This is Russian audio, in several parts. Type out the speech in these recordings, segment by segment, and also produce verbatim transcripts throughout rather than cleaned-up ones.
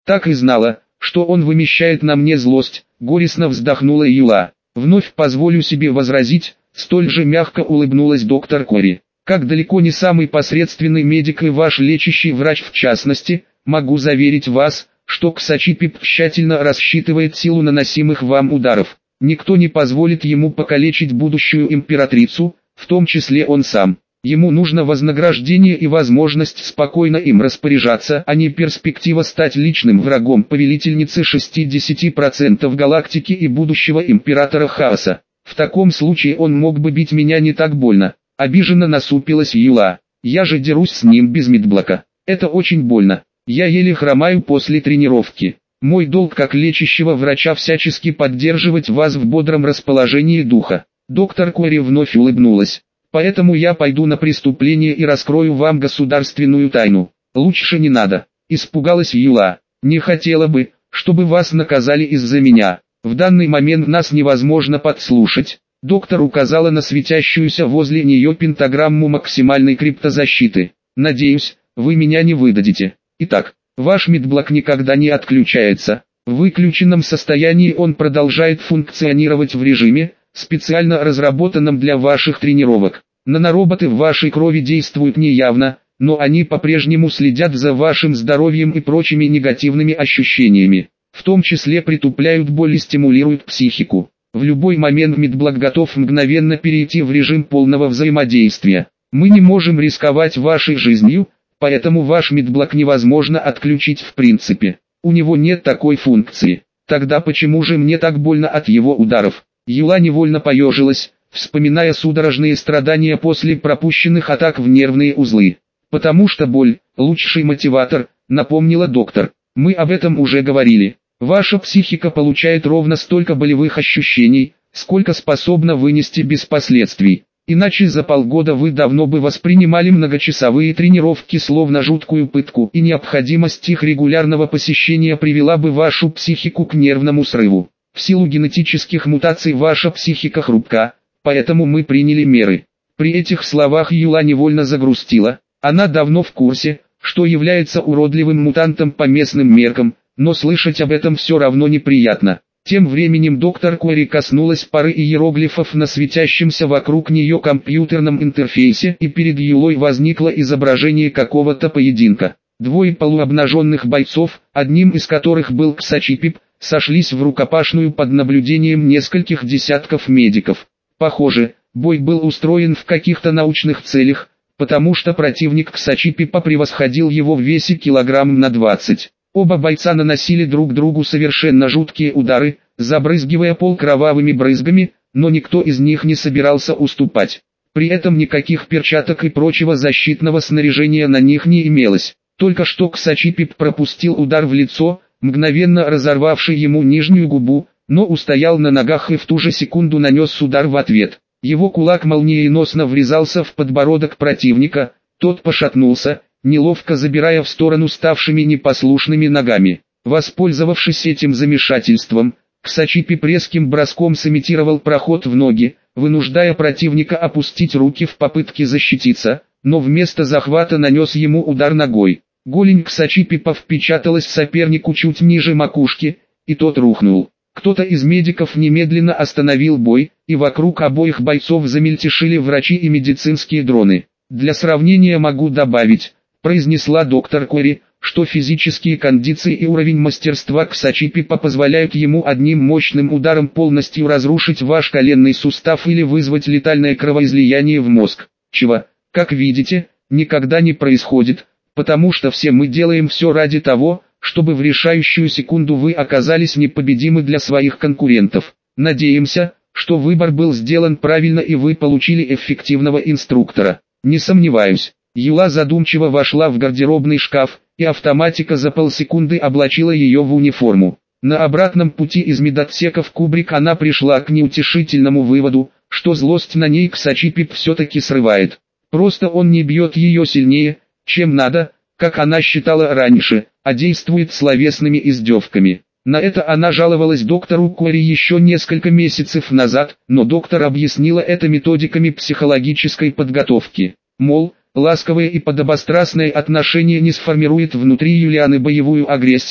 Так и знала, что он вымещает на мне злость, горестно вздохнула Юла. Вновь позволю себе возразить, столь же мягко улыбнулась доктор Кори. Как далеко не самый посредственный медик и ваш лечащий врач в частности, могу заверить вас, что Ксачипип тщательно рассчитывает силу наносимых вам ударов. Никто не позволит ему покалечить будущую императрицу, в том числе он сам. Ему нужно вознаграждение и возможность спокойно им распоряжаться, а не перспектива стать личным врагом повелительницы шестидесяти процентов галактики и будущего императора Хаоса. В таком случае он мог бы бить меня не так больно. Обиженно насупилась Юла. Я же дерусь с ним без медблока. Это очень больно. Я еле хромаю после тренировки. Мой долг как лечащего врача всячески поддерживать вас в бодром расположении духа. Доктор Кори вновь улыбнулась. Поэтому я пойду на преступление и раскрою вам государственную тайну. Лучше не надо. Испугалась Юла. Не хотела бы, чтобы вас наказали из-за меня. В данный момент нас невозможно подслушать. Доктор указала на светящуюся возле нее пентаграмму максимальной криптозащиты. Надеюсь, вы меня не выдадите. Итак, ваш медблок никогда не отключается. В выключенном состоянии он продолжает функционировать в режиме, специально разработанном для ваших тренировок. Нанороботы в вашей крови действуют неявно, но они по-прежнему следят за вашим здоровьем и прочими негативными ощущениями. В том числе притупляют боль и стимулируют психику. В любой момент медблок готов мгновенно перейти в режим полного взаимодействия. Мы не можем рисковать вашей жизнью, поэтому ваш медблок невозможно отключить в принципе. У него нет такой функции. Тогда почему же мне так больно от его ударов? Юла невольно поежилась, вспоминая судорожные страдания после пропущенных атак в нервные узлы. Потому что боль – лучший мотиватор, напомнила доктор. Мы об этом уже говорили. Ваша психика получает ровно столько болевых ощущений, сколько способна вынести без последствий. Иначе за полгода вы давно бы воспринимали многочасовые тренировки словно жуткую пытку, и необходимость их регулярного посещения привела бы вашу психику к нервному срыву. В силу генетических мутаций ваша психика хрупка, поэтому мы приняли меры. При этих словах Юла невольно загрустила. Она давно в курсе, что является уродливым мутантом по местным меркам, но слышать об этом все равно неприятно. Тем временем доктор Кори коснулась пары иероглифов на светящемся вокруг нее компьютерном интерфейсе, и перед Юлой возникло изображение какого-то поединка. Двое полуобнаженных бойцов, одним из которых был Ксачипип, сошлись в рукопашную под наблюдением нескольких десятков медиков. Похоже, бой был устроен в каких-то научных целях, потому что противник Ксачипипа превосходил его в весе килограмм на двадцать. Оба бойца наносили друг другу совершенно жуткие удары, забрызгивая пол кровавыми брызгами, но никто из них не собирался уступать. При этом никаких перчаток и прочего защитного снаряжения на них не имелось. Только что Ксачипип пропустил удар в лицо, мгновенно разорвавший ему нижнюю губу, но устоял на ногах и в ту же секунду нанес удар в ответ. Его кулак молниеносно врезался в подбородок противника, тот пошатнулся, неловко забирая в сторону ставшими непослушными ногами. Воспользовавшись этим замешательством, Ксачипип резким броском сымитировал проход в ноги, вынуждая противника опустить руки в попытке защититься, но вместо захвата нанес ему удар ногой. Голень Ксачипипа впечаталась сопернику чуть ниже макушки, и тот рухнул. Кто-то из медиков немедленно остановил бой, и вокруг обоих бойцов замельтешили врачи и медицинские дроны. Для сравнения могу добавить, произнесла доктор Кори, что физические кондиции и уровень мастерства Ксачипипа позволяют ему одним мощным ударом полностью разрушить ваш коленный сустав или вызвать летальное кровоизлияние в мозг. Чего, как видите, никогда не происходит, потому что все мы делаем все ради того, чтобы в решающую секунду вы оказались непобедимы для своих конкурентов. Надеемся, что выбор был сделан правильно и вы получили эффективного инструктора. Не сомневаюсь. Юла задумчиво вошла в гардеробный шкаф, и автоматика за полсекунды облачила ее в униформу. На обратном пути из медотсека в кубрик она пришла к неутешительному выводу, что злость на ней Ксачипип все-таки срывает. Просто он не бьет ее сильнее, чем надо, как она считала раньше, а действует словесными издевками. На это она жаловалась доктору Кори еще несколько месяцев назад, но доктор объяснила это методиками психологической подготовки. Мол, ласковое и подобострастное отношение не сформирует внутри Юлианы боевую агрессию,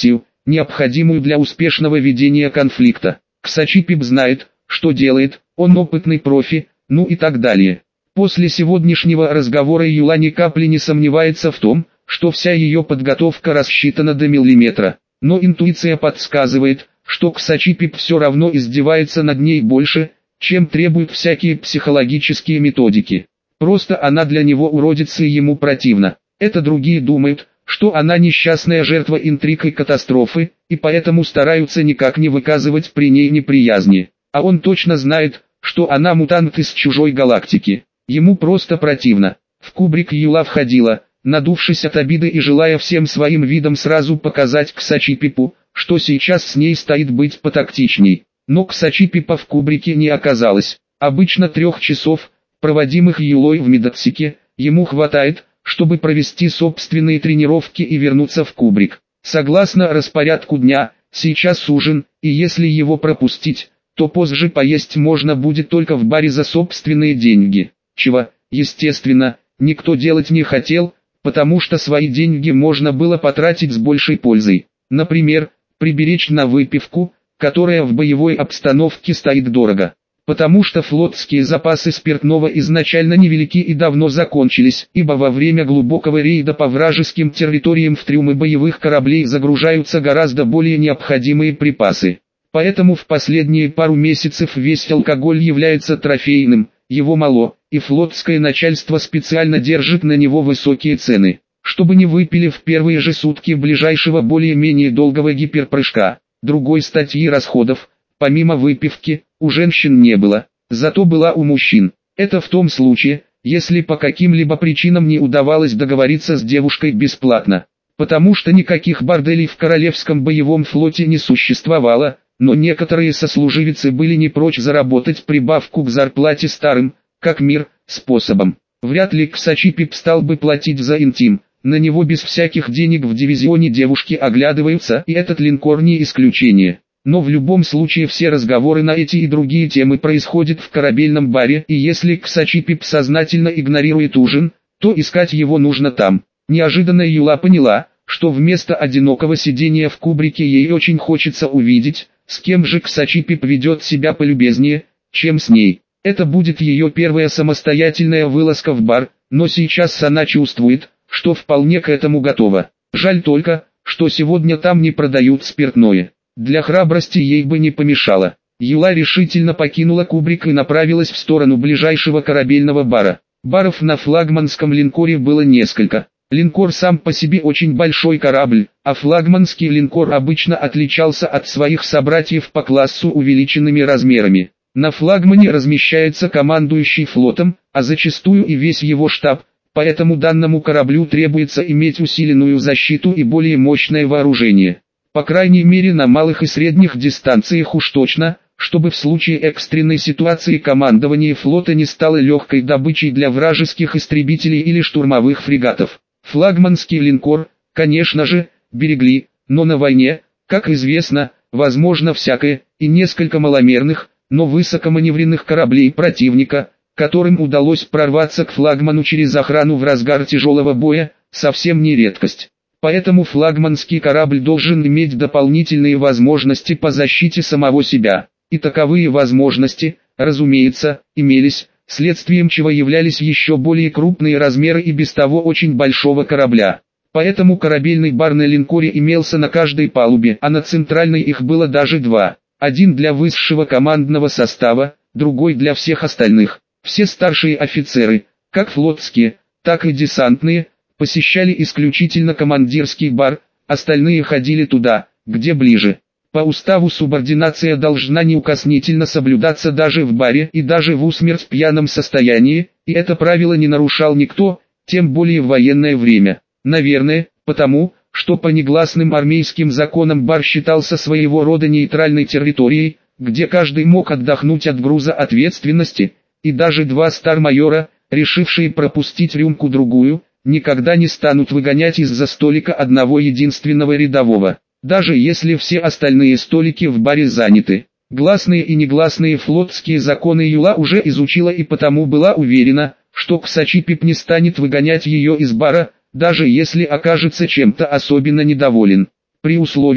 необходимую для успешного ведения конфликта. Ксачипип знает, что делает, он опытный профи, ну и так далее. После сегодняшнего разговора Юла ни капли не сомневается в том, что вся ее подготовка рассчитана до миллиметра. Но интуиция подсказывает, что Ксачипип все равно издевается над ней больше, чем требуют всякие психологические методики. Просто она для него уродится и ему противно. Это другие думают, что она несчастная жертва интриг и катастрофы, и поэтому стараются никак не выказывать при ней неприязни. А он точно знает, что она мутант из чужой галактики. Ему просто противно. В кубрик Юла входила, надувшись от обиды и желая всем своим видом сразу показать Ксачипипу, что сейчас с ней стоит быть потактичней. Но Ксачипипа в кубрике не оказалось. Обычно трех часов, проводимых Юлой в медотсеке, ему хватает, чтобы провести собственные тренировки и вернуться в кубрик. Согласно распорядку дня, сейчас ужин, и если его пропустить, то позже поесть можно будет только в баре за собственные деньги. Чего, естественно, никто делать не хотел, потому что свои деньги можно было потратить с большей пользой. Например, приберечь на выпивку, которая в боевой обстановке стоит дорого. Потому что флотские запасы спиртного изначально невелики и давно закончились, ибо во время глубокого рейда по вражеским территориям в трюмы боевых кораблей загружаются гораздо более необходимые припасы. Поэтому в последние пару месяцев весь алкоголь является трофейным, его мало, и флотское начальство специально держит на него высокие цены, чтобы не выпили в первые же сутки ближайшего более-менее долгого гиперпрыжка. Другой статьи расходов, помимо выпивки, у женщин не было, зато была у мужчин. Это в том случае, если по каким-либо причинам не удавалось договориться с девушкой бесплатно. Потому что никаких борделей в Королевском боевом флоте не существовало, но некоторые сослуживицы были не прочь заработать прибавку к зарплате старым, как мир, способом. Вряд ли Ксачипип стал бы платить за интим, на него без всяких денег в дивизионе девушки оглядываются, и этот линкор не исключение. Но в любом случае все разговоры на эти и другие темы происходят в корабельном баре, и если Ксачипип сознательно игнорирует ужин, то искать его нужно там. Неожиданно Юла поняла, что вместо одинокого сидения в кубрике ей очень хочется увидеть, с кем же Ксачипип ведет себя полюбезнее, чем с ней. Это будет ее первая самостоятельная вылазка в бар, но сейчас она чувствует, что вполне к этому готова. Жаль только, что сегодня там не продают спиртное. Для храбрости ей бы не помешало. Юла решительно покинула кубрик и направилась в сторону ближайшего корабельного бара. Баров на флагманском линкоре было несколько. Линкор сам по себе очень большой корабль, а флагманский линкор обычно отличался от своих собратьев по классу увеличенными размерами. На флагмане размещается командующий флотом, а зачастую и весь его штаб, поэтому данному кораблю требуется иметь усиленную защиту и более мощное вооружение. По крайней мере на малых и средних дистанциях уж точно, чтобы в случае экстренной ситуации командование флота не стало легкой добычей для вражеских истребителей или штурмовых фрегатов. Флагманский линкор, конечно же, берегли, но на войне, как известно, возможно всякое, и несколько маломерных, но высокоманевренных кораблей противника, которым удалось прорваться к флагману через охрану в разгар тяжелого боя, совсем не редкость. Поэтому флагманский корабль должен иметь дополнительные возможности по защите самого себя. И таковые возможности, разумеется, имелись, следствием чего являлись еще более крупные размеры и без того очень большого корабля. Поэтому корабельный бар на линкоре имелся на каждой палубе, а на центральной их было даже два. Один для высшего командного состава, другой для всех остальных. Все старшие офицеры, как флотские, так и десантные, посещали исключительно командирский бар, остальные ходили туда, где ближе. По уставу субординация должна неукоснительно соблюдаться даже в баре и даже в усмерть пьяном состоянии, и это правило не нарушал никто, тем более в военное время. Наверное, потому, что по негласным армейским законам бар считался своего рода нейтральной территорией, где каждый мог отдохнуть от груза ответственности, и даже два стар-майора, решившие пропустить рюмку-другую, никогда не станут выгонять из-за столика одного единственного рядового, даже если все остальные столики в баре заняты. Гласные и негласные флотские законы Юла уже изучила и потому была уверена, что Ксачипип не станет выгонять ее из бара, даже если окажется чем-то особенно недоволен. При условии,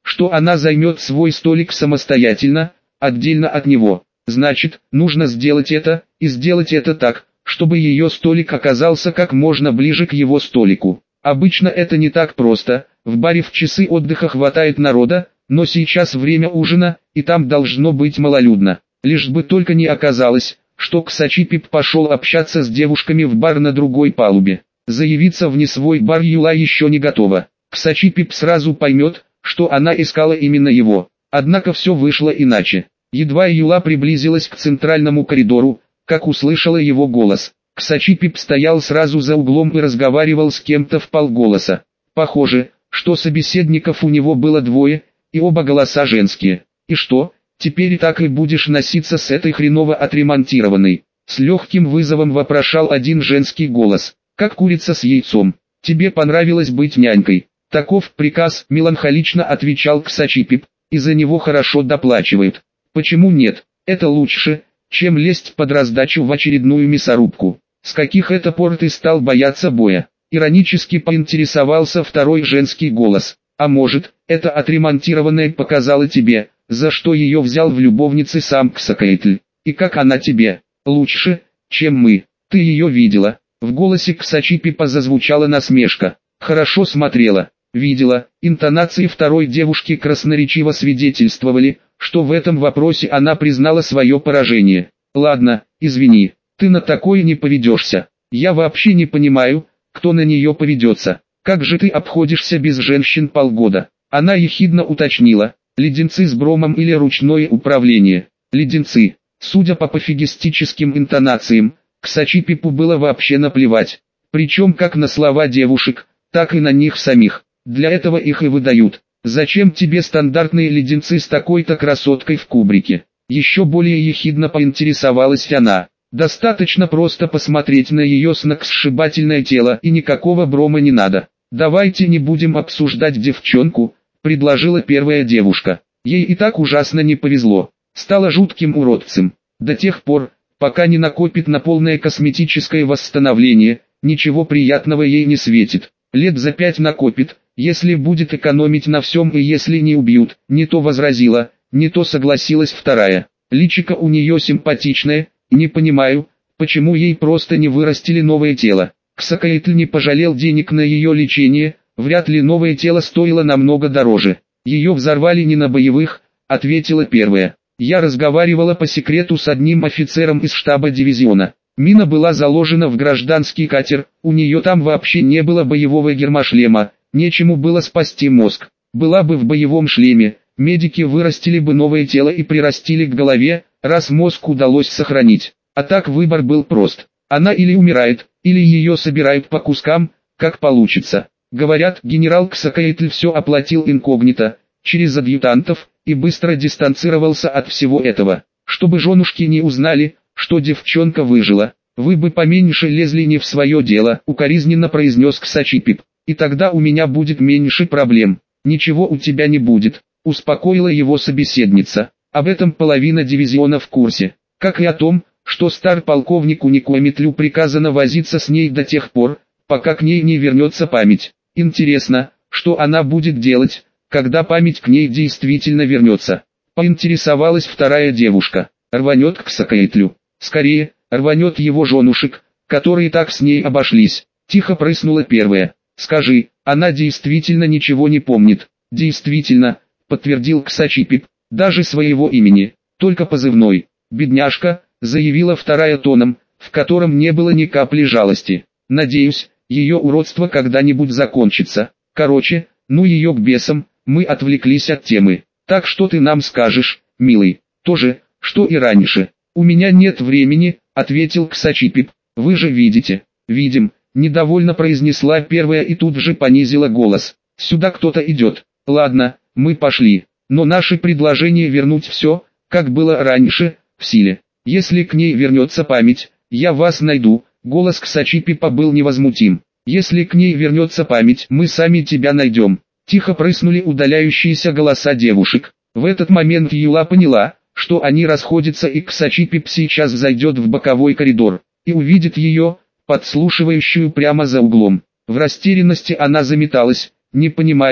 что она займет свой столик самостоятельно, отдельно от него. Значит, нужно сделать это, и сделать это так, чтобы ее столик оказался как можно ближе к его столику. Обычно это не так просто, в баре в часы отдыха хватает народа, но сейчас время ужина, и там должно быть малолюдно. Лишь бы только не оказалось, что Ксачипип пошел общаться с девушками в бар на другой палубе. Заявиться в не свой бар Юла еще не готова. Ксачипип сразу поймет, что она искала именно его. Однако все вышло иначе. Едва Юла приблизилась к центральному коридору, как услышала его голос. Ксачипип стоял сразу за углом и разговаривал с кем-то вполголоса. Похоже, что собеседников у него было двое, и оба голоса женские. И что, теперь так и будешь носиться с этой хреново отремонтированной? С легким вызовом вопрошал один женский голос. Как курица с яйцом. Тебе понравилось быть нянькой? Таков приказ, меланхолично отвечал Ксачипип, и за него хорошо доплачивают. Почему нет? Это лучше, чем лезть под раздачу в очередную мясорубку. С каких это пор ты стал бояться боя? Иронически поинтересовался второй женский голос. А может, это отремонтированная показала тебе, за что ее взял в любовницы сам Ксакаэтль? И как она тебе? Лучше, чем мы. Ты ее видела? В голосе Ксачипипа зазвучала насмешка. Хорошо смотрела. Видела. Интонации второй девушки красноречиво свидетельствовали, что в этом вопросе она признала свое поражение. Ладно, извини, ты на такое не поведешься. Я вообще не понимаю, кто на нее поведется. Как же ты обходишься без женщин полгода? Она ехидно уточнила. Леденцы с бромом или ручное управление? Леденцы. Судя по пофигистическим интонациям, Ксачипипу было вообще наплевать. Причем как на слова девушек, так и на них самих. Для этого их и выдают. Зачем тебе стандартные леденцы с такой-то красоткой в кубрике? Еще более ехидно поинтересовалась она. Достаточно просто посмотреть на ее сногсшибательное тело, и никакого брома не надо. Давайте не будем обсуждать девчонку, предложила первая девушка. Ей и так ужасно не повезло. Стала жутким уродцем. До тех пор, пока не накопит на полное косметическое восстановление, ничего приятного ей не светит. Лет за пять накопит, если будет экономить на всем и если не убьют. Не то возразила, не то согласилась вторая. Личико у нее симпатичное, не понимаю, почему ей просто не вырастили новое тело. Ксакаэтль не пожалел денег на ее лечение, вряд ли новое тело стоило намного дороже. Ее взорвали не на боевых, ответила первая. Я разговаривала по секрету с одним офицером из штаба дивизиона. Мина была заложена в гражданский катер, у нее там вообще не было боевого гермошлема, нечему было спасти мозг. Была бы в боевом шлеме, медики вырастили бы новое тело и прирастили к голове, раз мозг удалось сохранить. А так выбор был прост. Она или умирает, или ее собирают по кускам, как получится. Говорят, генерал Ксакаэтль все оплатил инкогнито, через адъютантов, и быстро дистанцировался от всего этого. Чтобы женушки не узнали, что девчонка выжила, вы бы поменьше лезли не в свое дело, укоризненно произнес Ксачипип. И тогда у меня будет меньше проблем. Ничего у тебя не будет, успокоила его собеседница. Об этом половина дивизиона в курсе. Как и о том, что стар-полковнику Никуаметлю приказано возиться с ней до тех пор, пока к ней не вернется память. Интересно, что она будет делать, когда память к ней действительно вернется. Поинтересовалась вторая девушка. Рванет к Ксакаэтлю. Скорее, рванет его женушек, которые так с ней обошлись. Тихо прыснула первая. Скажи, она действительно ничего не помнит. Действительно, подтвердил Ксачипип, даже своего имени, только позывной. Бедняжка, заявила вторая тоном, в котором не было ни капли жалости. Надеюсь, ее уродство когда-нибудь закончится. Короче, ну ее к бесам, мы отвлеклись от темы. Так что ты нам скажешь, милый? То же, что и раньше. У меня нет времени, ответил Ксачипип. Вы же видите. Видим, недовольно произнесла первая и тут же понизила голос. Сюда кто-то идет. Ладно, мы пошли. Но наше предложение вернуть все, как было раньше, в силе. Если к ней вернется память, я вас найду. Голос Ксачипипа был невозмутим. Если к ней вернется память, мы сами тебя найдем. Тихо прыснули удаляющиеся голоса девушек. В этот момент Юла поняла, что они расходятся, и Ксачипип сейчас зайдет в боковой коридор и увидит ее, подслушивающую прямо за углом. В растерянности она заметалась, не понимая,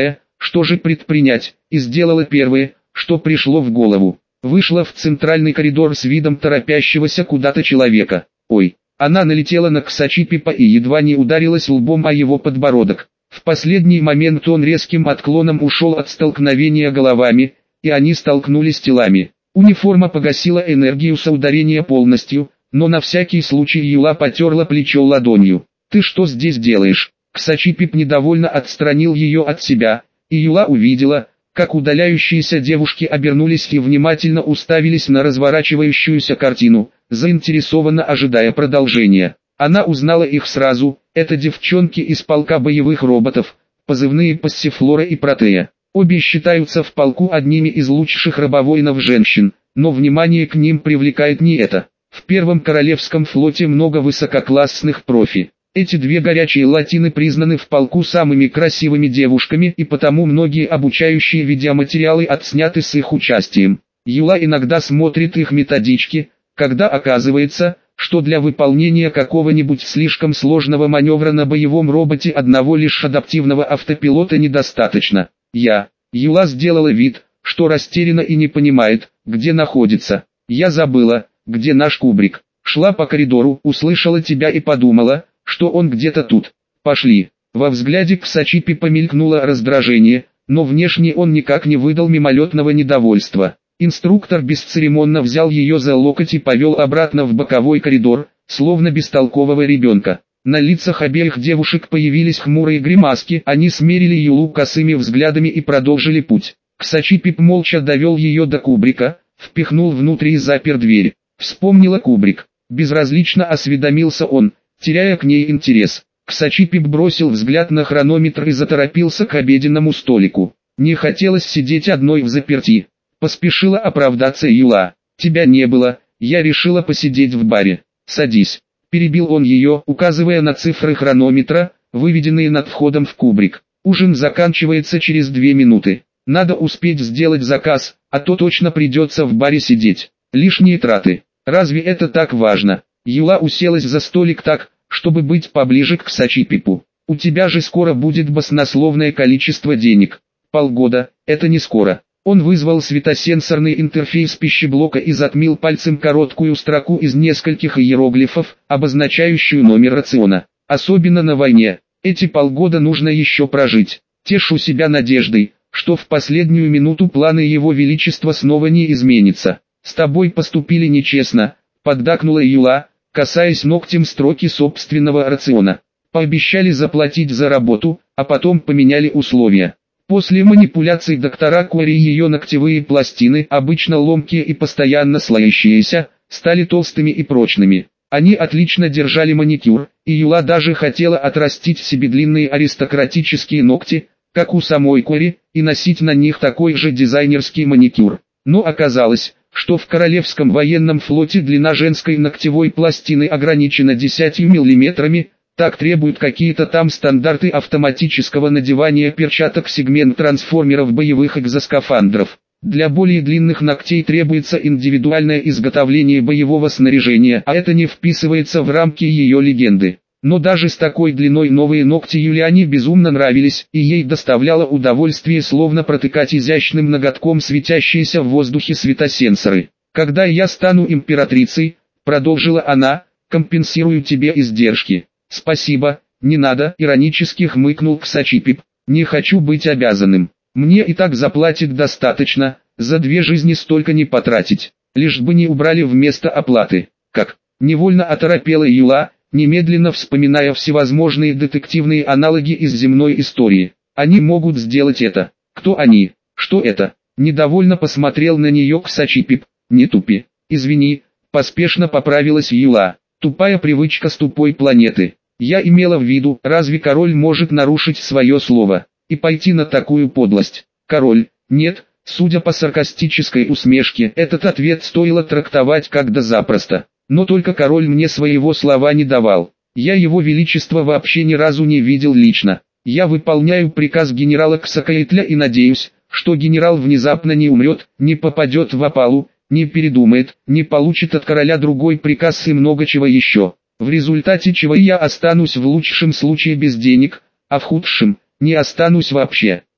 что же предпринять, и сделала первое, что пришло в голову. Вышла в центральный коридор с видом торопящегося куда-то человека. Ой, она налетела на Ксачипипа и едва не ударилась лбом о его подбородок. В последний момент он резким отклоном ушел от столкновения головами, и они столкнулись телами. Униформа погасила энергию соударения полностью, но на всякий случай Юла потерла плечо ладонью. «Ты что здесь делаешь?» Ксачипип недовольно отстранил ее от себя, и Юла увидела, как удаляющиеся девушки обернулись и внимательно уставились на разворачивающуюся картину, заинтересованно ожидая продолжения. Она узнала их сразу, это девчонки из полка боевых роботов, позывные Пассифлора и Протея. Обе считаются в полку одними из лучших рабовоинов женщин, но внимание к ним привлекает не это. В Первом Королевском флоте много высококлассных профи. Эти две горячие латины признаны в полку самыми красивыми девушками, и потому многие обучающие видеоматериалы отсняты с их участием. Юла иногда смотрит их методички, когда оказывается, что для выполнения какого-нибудь слишком сложного маневра на боевом роботе одного лишь адаптивного автопилота недостаточно. Я, Юла сделала вид, что растеряна и не понимает, где находится. Я забыла, где наш кубрик. Шла по коридору, услышала тебя и подумала, что он где-то тут. Пошли. Во взгляде Ксачипи помелькнуло раздражение, но внешне он никак не выдал мимолетного недовольства. Инструктор бесцеремонно взял ее за локоть и повел обратно в боковой коридор, словно бестолкового ребенка. На лицах обеих девушек появились хмурые гримаски, они смерили Юлу косыми взглядами и продолжили путь. Ксачипип молча довел ее до кубрика, впихнул внутрь и запер дверь. Вспомнила кубрик. Безразлично осведомился он, теряя к ней интерес. Ксачипип бросил взгляд на хронометр и заторопился к обеденному столику. Не хотелось сидеть одной взаперти. Поспешила оправдаться Юла. «Тебя не было, я решила посидеть в баре. Садись». Перебил он ее, указывая на цифры хронометра, выведенные над входом в кубрик. «Ужин заканчивается через две минуты. Надо успеть сделать заказ, а то точно придется в баре сидеть. Лишние траты. Разве это так важно?» Юла уселась за столик так, чтобы быть поближе к Ксачипипу. «У тебя же скоро будет баснословное количество денег. Полгода, это не скоро». Он вызвал светосенсорный интерфейс пищеблока и затмил пальцем короткую строку из нескольких иероглифов, обозначающую номер рациона. «Особенно на войне. Эти полгода нужно еще прожить. Тешу себя надеждой, что в последнюю минуту планы Его Величества снова не изменятся. С тобой поступили нечестно», — поддакнула Юла, касаясь ногтем строки собственного рациона. «Пообещали заплатить за работу, а потом поменяли условия». После манипуляций доктора Кори ее ногтевые пластины, обычно ломкие и постоянно слоящиеся, стали толстыми и прочными. Они отлично держали маникюр, и Юла даже хотела отрастить себе длинные аристократические ногти, как у самой Кори, и носить на них такой же дизайнерский маникюр. Но оказалось, что в Королевском военном флоте длина женской ногтевой пластины ограничена десятью миллиметрами, так требуют какие-то там стандарты автоматического надевания перчаток сегмент трансформеров боевых экзоскафандров. Для более длинных ногтей требуется индивидуальное изготовление боевого снаряжения, а это не вписывается в рамки ее легенды. Но даже с такой длиной новые ногти Юлиане безумно нравились, и ей доставляло удовольствие словно протыкать изящным ноготком светящиеся в воздухе светосенсоры. «Когда я стану императрицей», — продолжила она, — «компенсирую тебе издержки». «Спасибо, не надо», — иронически хмыкнул Ксачипип. «Не хочу быть обязанным. Мне и так заплатит достаточно, за две жизни столько не потратить. Лишь бы не убрали вместо оплаты». «Как?» — невольно оторопела Юла, немедленно вспоминая всевозможные детективные аналоги из земной истории. «Они могут сделать это». «Кто они? Что это?» Недовольно посмотрел на нее Ксачипип. «Не тупи. Извини», — поспешно поправилась Юла. «Тупая привычка с тупой планеты. Я имела в виду, разве король может нарушить свое слово и пойти на такую подлость?» «Король? Нет». Судя по саркастической усмешке, этот ответ стоило трактовать как да запросто. «Но только король мне своего слова не давал. Я его величество вообще ни разу не видел лично. Я выполняю приказ генерала Ксакаэтля и надеюсь, что генерал внезапно не умрет, не попадет в опалу, не передумает, не получит от короля другой приказ и много чего еще. В результате чего я останусь в лучшем случае без денег, а в худшем – не останусь вообще».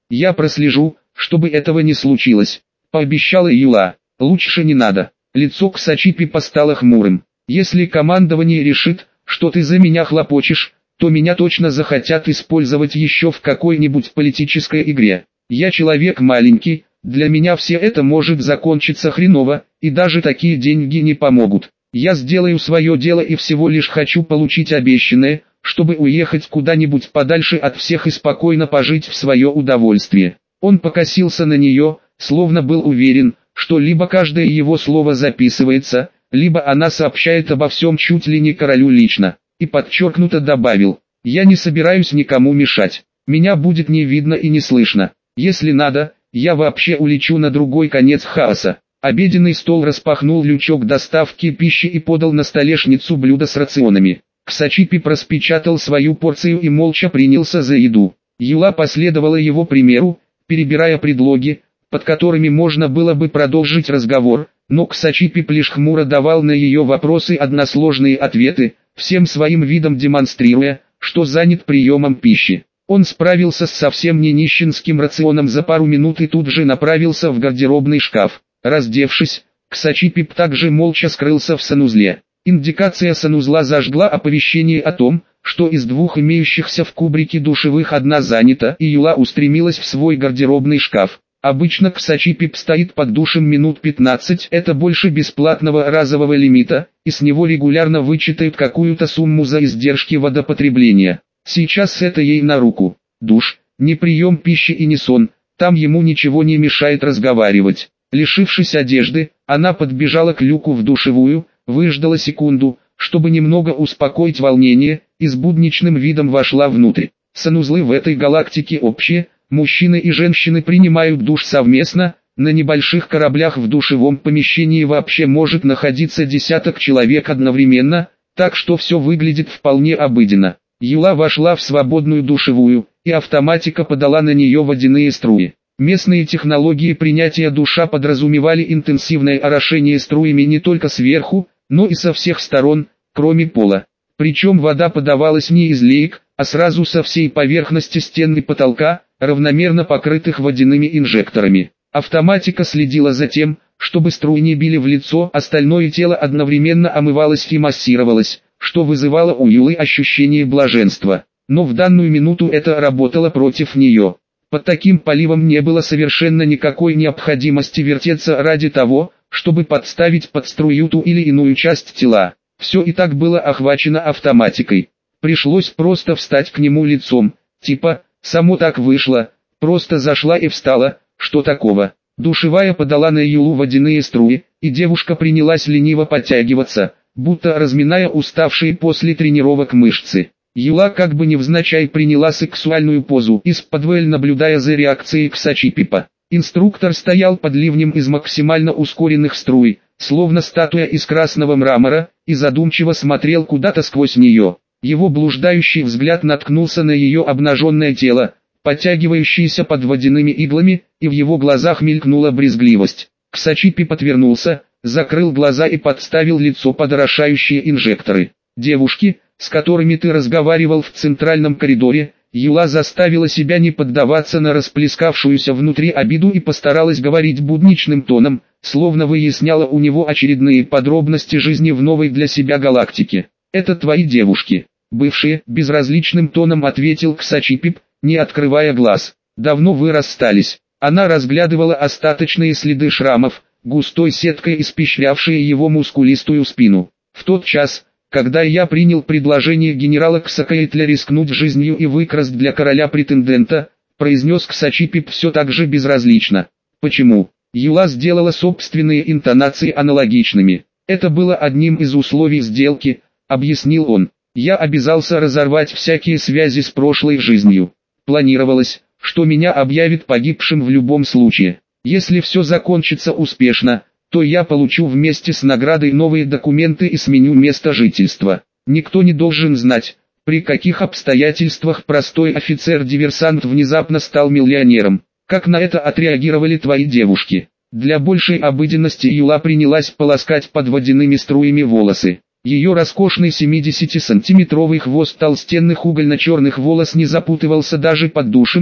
Я прослежу, чтобы этого не случилось, пообещала Юла. Лучше не надо. Лицо Ксачипипа стало хмурым. Если командование решит, что ты за меня хлопочешь, то меня точно захотят использовать еще в какой-нибудь политической игре. Я человек маленький, для меня все это может закончиться хреново, и даже такие деньги не помогут. Я сделаю свое дело и всего лишь хочу получить обещанное, чтобы уехать куда-нибудь подальше от всех и спокойно пожить в свое удовольствие. Он покосился на нее, словно был уверен, что либо каждое его слово записывается, либо она сообщает обо всем чуть ли не королю лично, и подчеркнуто добавил: «Я не собираюсь никому мешать, меня будет не видно и не слышно, если надо, я вообще улечу на другой конец хаоса». Обеденный стол распахнул лючок доставки пищи и подал на столешницу блюдо с рационами. Ксачипип распечатал свою порцию и молча принялся за еду. Юла последовала его примеру, перебирая предлоги, под которыми можно было бы продолжить разговор, но Ксачипип лишь хмуро давал на ее вопросы односложные ответы, всем своим видом демонстрируя, что занят приемом пищи. Он справился с совсем не нищенским рационом за пару минут и тут же направился в гардеробный шкаф. Раздевшись, Ксачипип также молча скрылся в санузле. Индикация санузла зажгла оповещение о том, что из двух имеющихся в кубрике душевых одна занята, и Юла устремилась в свой гардеробный шкаф. Обычно Ксачипип стоит под душем минут пятнадцать, это больше бесплатного разового лимита, и с него регулярно вычитают какую-то сумму за издержки водопотребления. Сейчас это ей на руку. Душ, не прием пищи и не сон, там ему ничего не мешает разговаривать. Лишившись одежды, она подбежала к люку в душевую, выждала секунду, чтобы немного успокоить волнение, и с будничным видом вошла внутрь. Санузлы в этой галактике общие, мужчины и женщины принимают душ совместно, на небольших кораблях в душевом помещении вообще может находиться десяток человек одновременно, так что все выглядит вполне обыденно. Юла вошла в свободную душевую, и автоматика подала на нее водяные струи. Местные технологии принятия душа подразумевали интенсивное орошение струями не только сверху, но и со всех сторон, кроме пола. Причем вода подавалась не из леек, а сразу со всей поверхности стен и потолка, равномерно покрытых водяными инжекторами. Автоматика следила за тем, чтобы струи не били в лицо, остальное тело одновременно омывалось и массировалось, что вызывало у Юлы ощущение блаженства. Но в данную минуту это работало против нее. Под таким поливом не было совершенно никакой необходимости вертеться ради того, чтобы подставить под струю ту или иную часть тела. Все и так было охвачено автоматикой. Пришлось просто встать к нему лицом, типа, само так вышло, просто зашла и встала, что такого. Душевая подала на Юлу водяные струи, и девушка принялась лениво подтягиваться, будто разминая уставшие после тренировок мышцы. Юла как бы невзначай приняла сексуальную позу, исподволь наблюдая за реакцией Ксачипипа. Инструктор стоял под ливнем из максимально ускоренных струй, словно статуя из красного мрамора, и задумчиво смотрел куда-то сквозь нее. Его блуждающий взгляд наткнулся на ее обнаженное тело, подтягивающееся под водяными иглами, и в его глазах мелькнула брезгливость. Ксачипип отвернулся, закрыл глаза и подставил лицо под орошающие инжекторы. «Девушки, с которыми ты разговаривал в центральном коридоре», Юла заставила себя не поддаваться на расплескавшуюся внутри обиду и постаралась говорить будничным тоном, словно выясняла у него очередные подробности жизни в новой для себя галактике. «Это твои девушки». «Бывшие», безразличным тоном ответил Ксачипип, не открывая глаз. «Давно вы расстались». Она разглядывала остаточные следы шрамов, густой сеткой испещрявшие его мускулистую спину. «В тот час, когда я принял предложение генерала Ксакаэтля рискнуть жизнью и выкрасть для короля претендента», произнес Ксачипип все так же безразлично. «Почему?» Юла сделала собственные интонации аналогичными. «Это было одним из условий сделки», объяснил он. «Я обязался разорвать всякие связи с прошлой жизнью. Планировалось, что меня объявят погибшим в любом случае. Если все закончится успешно, то я получу вместе с наградой новые документы и сменю место жительства. Никто не должен знать, при каких обстоятельствах простой офицер-диверсант внезапно стал миллионером. Как на это отреагировали твои девушки?» Для большей обыденности Юла принялась полоскать под водяными струями волосы. Ее роскошный семидесятисантиметровый хвост толстенных угольно-черных волос не запутывался даже под душем,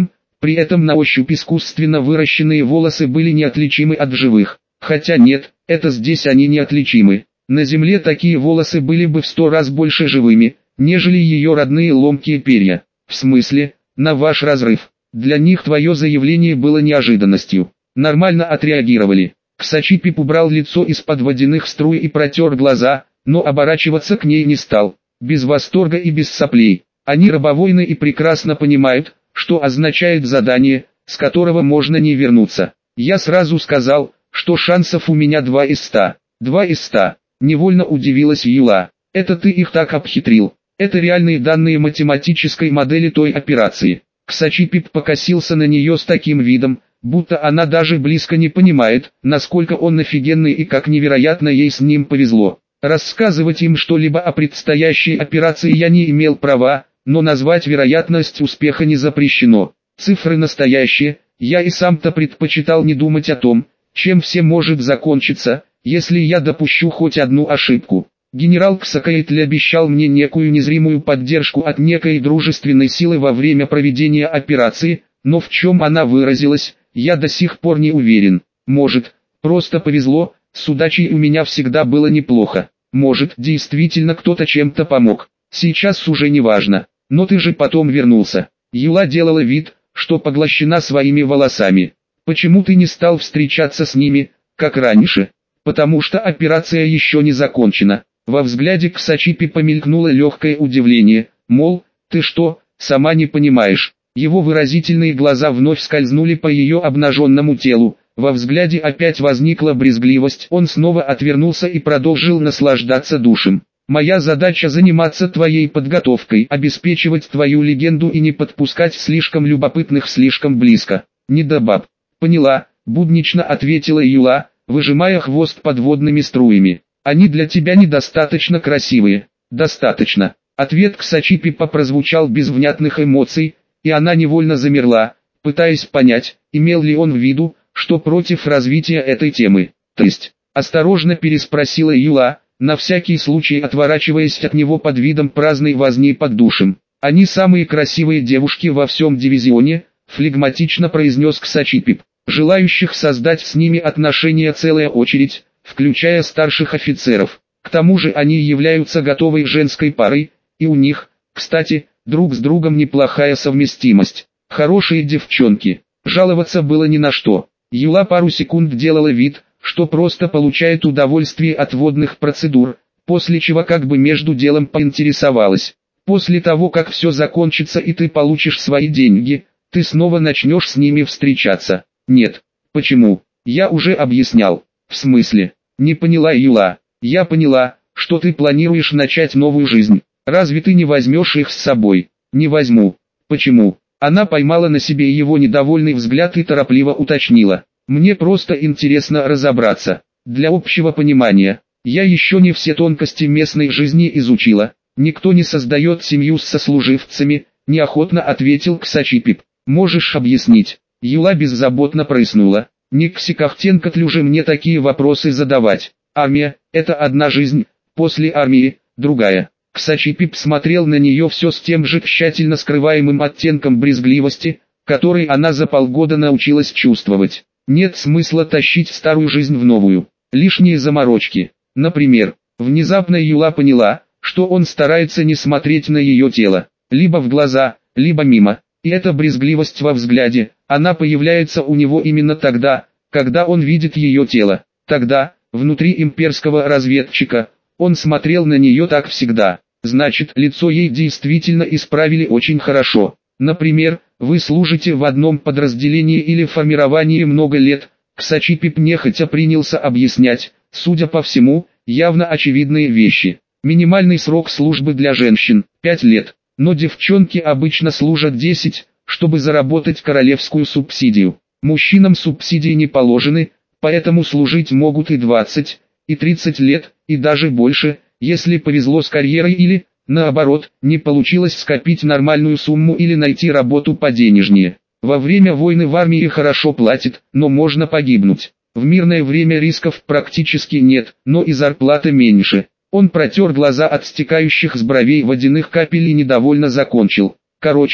При этом на ощупь искусственно выращенные волосы были неотличимы от живых. Хотя нет, это здесь они неотличимы. На земле такие волосы были бы в сто раз больше живыми, нежели ее родные ломкие перья. В смысле, на ваш разрыв. Для них твое заявление было неожиданностью. Нормально отреагировали. Ксачипип убрал лицо из-под водяных струй и протер глаза, но оборачиваться к ней не стал. Без восторга и без соплей. Они рабовойны и прекрасно понимают, что означает задание, с которого можно не вернуться. Я сразу сказал, что шансов у меня два из ста. Два из ста. Невольно удивилась Юла. Это ты их так обхитрил. Это реальные данные математической модели той операции. Ксачипип покосился на нее с таким видом, будто она даже близко не понимает, насколько он офигенный и как невероятно ей с ним повезло. Рассказывать им что-либо о предстоящей операции я не имел права, но назвать вероятность успеха не запрещено. Цифры настоящие, я и сам-то предпочитал не думать о том, чем все может закончиться, если я допущу хоть одну ошибку. Генерал Ксакаитли обещал мне некую незримую поддержку от некой дружественной силы во время проведения операции, но в чем она выразилась, я до сих пор не уверен. Может, просто повезло, с удачей у меня всегда было неплохо. Может, действительно кто-то чем-то помог. Сейчас уже не важно. Но ты же потом вернулся. Юла делала вид, что поглощена своими волосами. Почему ты не стал встречаться с ними, как раньше? Потому что операция еще не закончена. Во взгляде Ксачипи помелькнуло легкое удивление, мол, ты что, сама не понимаешь? Его выразительные глаза вновь скользнули по ее обнаженному телу. Во взгляде опять возникла брезгливость. Он снова отвернулся и продолжил наслаждаться душем. Моя задача заниматься твоей подготовкой, обеспечивать твою легенду и не подпускать слишком любопытных слишком близко. Не до баб. Поняла, буднично ответила Юла, выжимая хвост подводными струями. Они для тебя недостаточно красивые. Достаточно. Ответ Ксачипипа прозвучал без внятных эмоций, и она невольно замерла, пытаясь понять, имел ли он в виду, что против развития этой темы. То есть, осторожно переспросила Юла, на всякий случай отворачиваясь от него под видом праздной возни под душем. Они самые красивые девушки во всем дивизионе, флегматично произнес Ксачипип. Желающих создать с ними отношения целая очередь, включая старших офицеров. К тому же они являются готовой женской парой, и у них, кстати, друг с другом неплохая совместимость. Хорошие девчонки. Жаловаться было ни на что. Юла пару секунд делала вид, что просто получает удовольствие от водных процедур, после чего как бы между делом поинтересовалась. После того, как все закончится и ты получишь свои деньги, ты снова начнешь с ними встречаться. Нет. Почему? Я уже объяснял. В смысле? Не поняла Юла. Я поняла, что ты планируешь начать новую жизнь. Разве ты не возьмешь их с собой? Не возьму. Почему? Она поймала на себе его недовольный взгляд и торопливо уточнила. Мне просто интересно разобраться. Для общего понимания, я еще не все тонкости местной жизни изучила. Никто не создает семью с сослуживцами, неохотно ответил Ксачипип. Можешь объяснить? Юла беззаботно прыснула. Не к Ксикахтенкотлю же мне такие вопросы задавать. Армия – это одна жизнь, после армии – другая. Ксачипип смотрел на нее все с тем же тщательно скрываемым оттенком брезгливости, который она за полгода научилась чувствовать. Нет смысла тащить старую жизнь в новую. Лишние заморочки. Например, внезапно Юла поняла, что он старается не смотреть на ее тело, либо в глаза, либо мимо. И эта брезгливость во взгляде, она появляется у него именно тогда, когда он видит ее тело. Тогда, внутри имперского разведчика, он смотрел на нее так всегда. Значит, лицо ей действительно исправили очень хорошо. Например, вы служите в одном подразделении или формировании много лет. Ксачипип нехотя принялся объяснять, судя по всему, явно очевидные вещи. Минимальный срок службы для женщин – пять лет. Но девчонки обычно служат десять, чтобы заработать королевскую субсидию. Мужчинам субсидии не положены, поэтому служить могут и двадцать, и тридцать лет, и даже больше, если повезло с карьерой или, наоборот, не получилось скопить нормальную сумму или найти работу поденежнее. Во время войны в армии хорошо платят, но можно погибнуть. В мирное время рисков практически нет, но и зарплата меньше. Он протер глаза от стекающих с бровей водяных капель и недовольно закончил. Короче,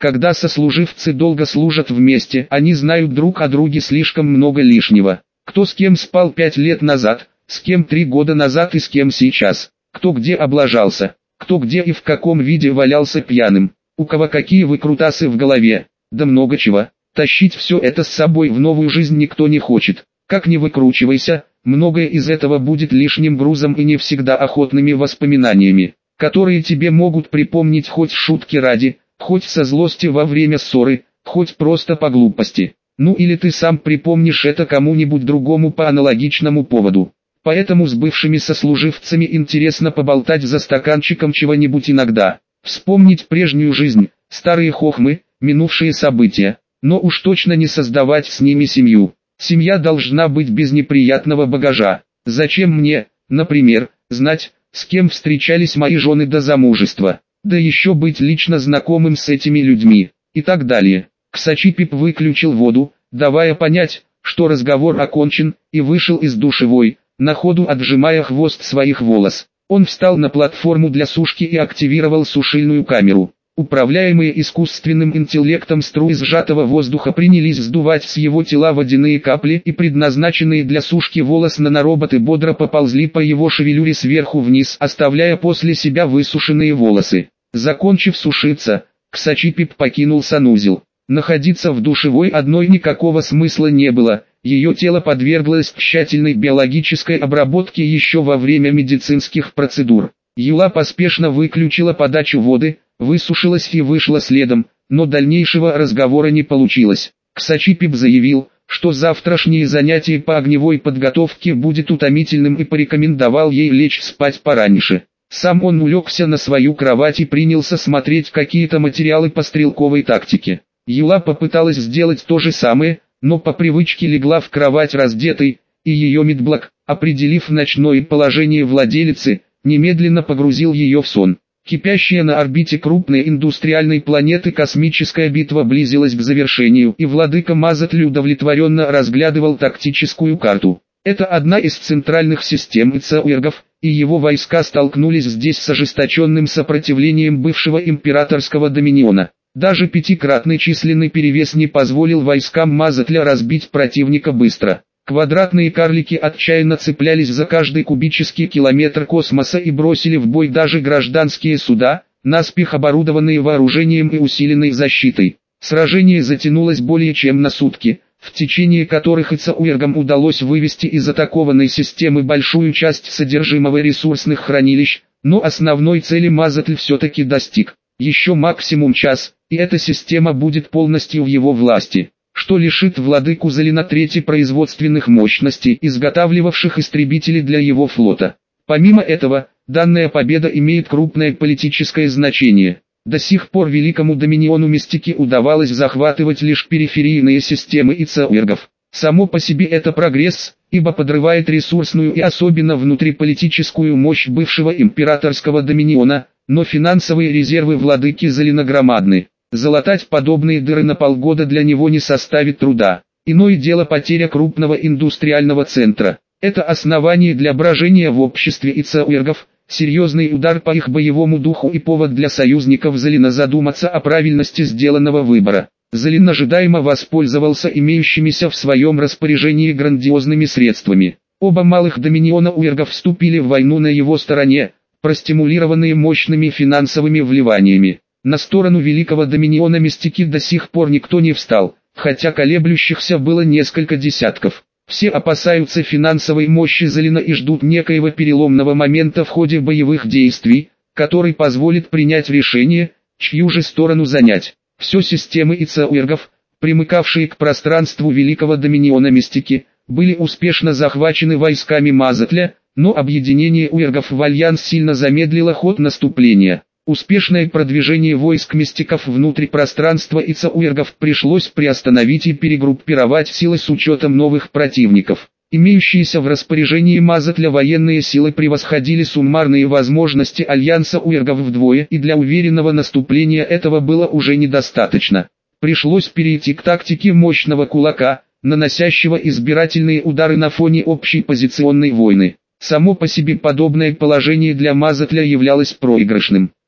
Когда сослуживцы долго служат вместе, они знают друг о друге слишком много лишнего. Кто с кем спал пять лет назад, с кем три года назад и с кем сейчас. Кто где облажался, кто где и в каком виде валялся пьяным. У кого какие выкрутасы в голове, да много чего. Тащить все это с собой в новую жизнь никто не хочет. Как ни выкручивайся, многое из этого будет лишним грузом и не всегда охотными воспоминаниями, которые тебе могут припомнить хоть шутки ради, хоть со злости во время ссоры, хоть просто по глупости. Ну или ты сам припомнишь это кому-нибудь другому по аналогичному поводу. Поэтому с бывшими сослуживцами интересно поболтать за стаканчиком чего-нибудь иногда. Вспомнить прежнюю жизнь, старые хохмы, минувшие события, но уж точно не создавать с ними семью. Семья должна быть без неприятного багажа. Зачем мне, например, знать, с кем встречались мои жены до замужества, да еще быть лично знакомым с этими людьми, и так далее. Ксачипип выключил воду, давая понять, что разговор окончен, и вышел из душевой, на ходу отжимая хвост своих волос. Он встал на платформу для сушки и активировал сушильную камеру. Управляемые искусственным интеллектом струи сжатого воздуха принялись сдувать с его тела водяные капли, и предназначенные для сушки волос нанороботы бодро поползли по его шевелюре сверху вниз, оставляя после себя высушенные волосы. Закончив сушиться, Ксачипип покинул санузел. Находиться в душевой одной никакого смысла не было, ее тело подверглось тщательной биологической обработке еще во время медицинских процедур. Юла поспешно выключила подачу воды, высушилась и вышла следом, но дальнейшего разговора не получилось. Ксачипип заявил, что завтрашнее занятие по огневой подготовке будет утомительным и порекомендовал ей лечь спать пораньше. Сам он улегся на свою кровать и принялся смотреть какие-то материалы по стрелковой тактике. Юла попыталась сделать то же самое, но по привычке легла в кровать раздетой, и ее медблок, определив ночное положение владелицы, немедленно погрузил ее в сон. Кипящая на орбите крупной индустриальной планеты космическая битва близилась к завершению, и владыка Мазатль удовлетворенно разглядывал тактическую карту. Это одна из центральных систем Ицауэргов, и его войска столкнулись здесь с ожесточенным сопротивлением бывшего императорского доминиона. Даже пятикратный численный перевес не позволил войскам Мазатля разбить противника быстро. Квадратные карлики отчаянно цеплялись за каждый кубический километр космоса и бросили в бой даже гражданские суда, наспех оборудованные вооружением и усиленной защитой. Сражение затянулось более чем на сутки, в течение которых Ицауэргам удалось вывести из атакованной системы большую часть содержимого ресурсных хранилищ, но основной цели Мазатль все-таки достиг. Еще максимум час, и эта система будет полностью в его власти, что лишит владыку Залина трети производственных мощностей, изготавливавших истребители для его флота. Помимо этого, данная победа имеет крупное политическое значение. До сих пор великому доминиону Мистики удавалось захватывать лишь периферийные системы Ицауэргов. Само по себе это прогресс, ибо подрывает ресурсную и особенно внутриполитическую мощь бывшего императорского доминиона, но финансовые резервы владыки Залина громадны. Залатать подобные дыры на полгода для него не составит труда. Иное дело потеря крупного индустриального центра. Это основание для брожения в обществе Ицауэргов, серьезный удар по их боевому духу и повод для союзников Залина задуматься о правильности сделанного выбора. Залин ожидаемо воспользовался имеющимися в своем распоряжении грандиозными средствами. Оба малых доминиона Уэргов вступили в войну на его стороне, простимулированные мощными финансовыми вливаниями. На сторону великого доминиона Мистики до сих пор никто не встал, хотя колеблющихся было несколько десятков. Все опасаются финансовой мощи Залина и ждут некоего переломного момента в ходе боевых действий, который позволит принять решение, чью же сторону занять. Все системы Ицауэргов, примыкавшие к пространству великого доминиона Мистики, были успешно захвачены войсками Мазатля, но объединение уэргов в альянс сильно замедлило ход наступления. Успешное продвижение войск мистиков внутри пространства Ицауэргов пришлось приостановить и перегруппировать силы с учетом новых противников. Имеющиеся в распоряжении Мазатля военные силы превосходили суммарные возможности альянса уэргов вдвое, и для уверенного наступления этого было уже недостаточно. Пришлось перейти к тактике мощного кулака, наносящего избирательные удары на фоне общей позиционной войны. Само по себе подобное положение для Мазатля являлось проигрышным.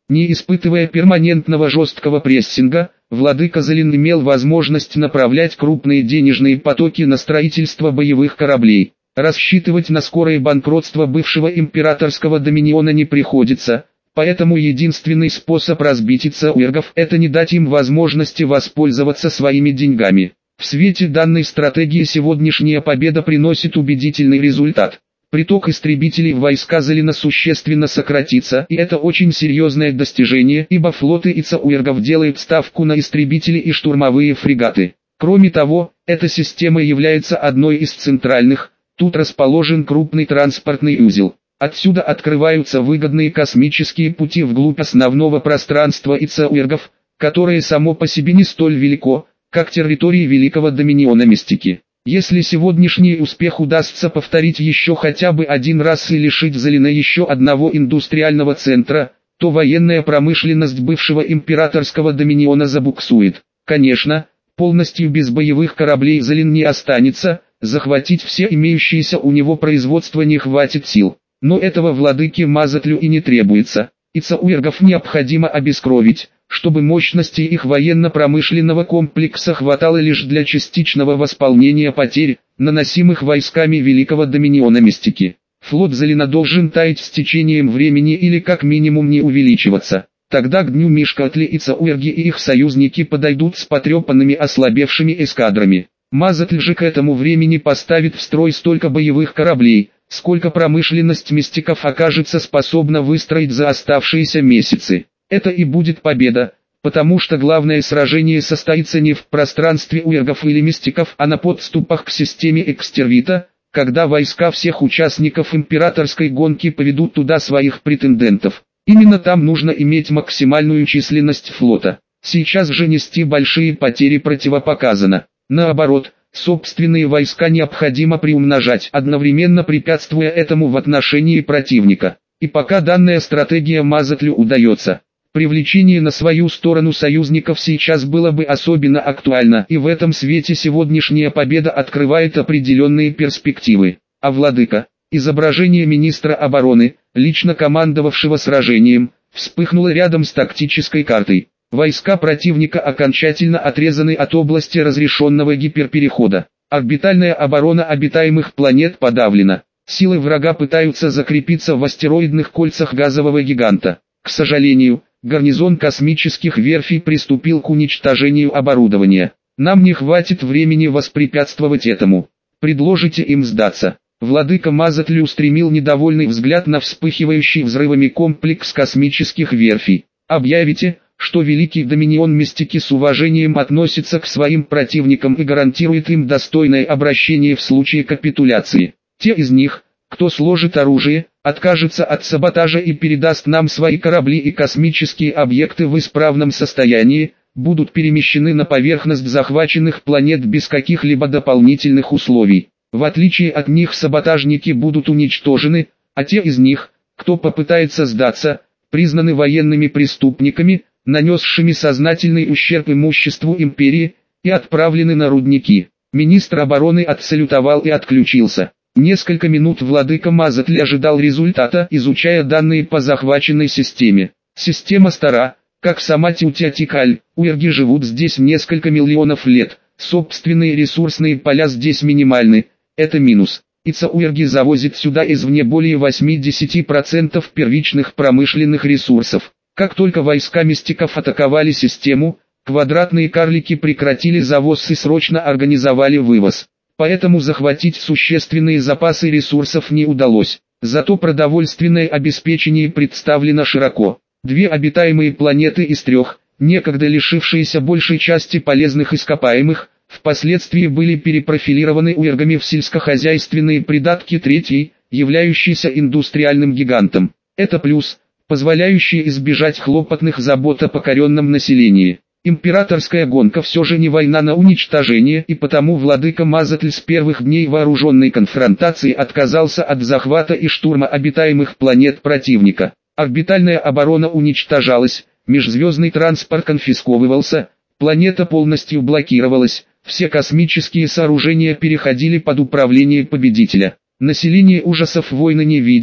Не испытывая перманентного жесткого прессинга, владыка Залин имел возможность направлять крупные денежные потоки на строительство боевых кораблей. Рассчитывать на скорое банкротство бывшего императорского доминиона не приходится, поэтому единственный способ разбить ицауэргов – это не дать им возможности воспользоваться своими деньгами. В свете данной стратегии сегодняшняя победа приносит убедительный результат. Приток истребителей в войска Залина существенно сократится, и это очень серьезное достижение, ибо флоты ицауэргов делают ставку на истребители и штурмовые фрегаты. Кроме того, эта система является одной из центральных. Тут расположен крупный транспортный узел. Отсюда открываются выгодные космические пути вглубь основного пространства ицауэргов, которое само по себе не столь велико, как территории Великого Доминиона Мистики. Если сегодняшний успех удастся повторить еще хотя бы один раз и лишить Залина еще одного индустриального центра, то военная промышленность бывшего императорского доминиона забуксует. Конечно, полностью без боевых кораблей Залин не останется. Захватить все имеющиеся у него производства не хватит сил. Но этого владыке Мазатлю и не требуется. Ицауэргов необходимо обескровить, чтобы мощности их военно-промышленного комплекса хватало лишь для частичного восполнения потерь, наносимых войсками Великого Доминиона Мистики. Флот Залина должен таять с течением времени или как минимум не увеличиваться. Тогда к дню Мишкатли ицауэрги и их союзники подойдут с потрепанными ослабевшими эскадрами. Мазатль же к этому времени поставит в строй столько боевых кораблей, сколько промышленность мистиков окажется способна выстроить за оставшиеся месяцы. Это и будет победа, потому что главное сражение состоится не в пространстве уэргов или мистиков, а на подступах к системе Экстервита, когда войска всех участников императорской гонки поведут туда своих претендентов. Именно там нужно иметь максимальную численность флота. Сейчас же нести большие потери противопоказано. Наоборот, собственные войска необходимо приумножать, одновременно препятствуя этому в отношении противника. И пока данная стратегия Мазатлю удается, привлечение на свою сторону союзников сейчас было бы особенно актуально, и в этом свете сегодняшняя победа открывает определенные перспективы. А владыка, изображение министра обороны, лично командовавшего сражением, вспыхнуло рядом с тактической картой. Войска противника окончательно отрезаны от области разрешенного гиперперехода. Орбитальная оборона обитаемых планет подавлена. Силы врага пытаются закрепиться в астероидных кольцах газового гиганта. К сожалению, гарнизон космических верфей приступил к уничтожению оборудования. Нам не хватит времени воспрепятствовать этому. Предложите им сдаться. Владыка Мазатль устремил недовольный взгляд на вспыхивающий взрывами комплекс космических верфей. Объявите, что Великий Доминион Мистики с уважением относится к своим противникам и гарантирует им достойное обращение в случае капитуляции. Те из них, кто сложит оружие, откажется от саботажа и передаст нам свои корабли и космические объекты в исправном состоянии, будут перемещены на поверхность захваченных планет без каких-либо дополнительных условий. В отличие от них саботажники будут уничтожены, а те из них, кто попытается сдаться, признаны военными преступниками, нанесшими сознательный ущерб имуществу империи, и отправлены на рудники. Министр обороны отсалютовал и отключился. Несколько минут владыка Мазатль ожидал результата, изучая данные по захваченной системе. Система стара, как сама Тютятикаль, уэрги живут здесь несколько миллионов лет, собственные ресурсные поля здесь минимальны, это минус. Ицауэрги завозят сюда извне более восьмидесяти процентов первичных промышленных ресурсов. Как только войска мистиков атаковали систему, квадратные карлики прекратили завоз и срочно организовали вывоз. Поэтому захватить существенные запасы ресурсов не удалось. Зато продовольственное обеспечение представлено широко. Две обитаемые планеты из трех, некогда лишившиеся большей части полезных ископаемых, впоследствии были перепрофилированы уэргами в сельскохозяйственные придатки третьей, являющейся индустриальным гигантом. Это плюс, позволяющий избежать хлопотных забот о покоренном населении. Императорская гонка все же не война на уничтожение, и потому владыка Мазатль с первых дней вооруженной конфронтации отказался от захвата и штурма обитаемых планет противника. Орбитальная оборона уничтожалась, межзвездный транспорт конфисковывался, планета полностью блокировалась, все космические сооружения переходили под управление победителя. Население ужасов войны не видело,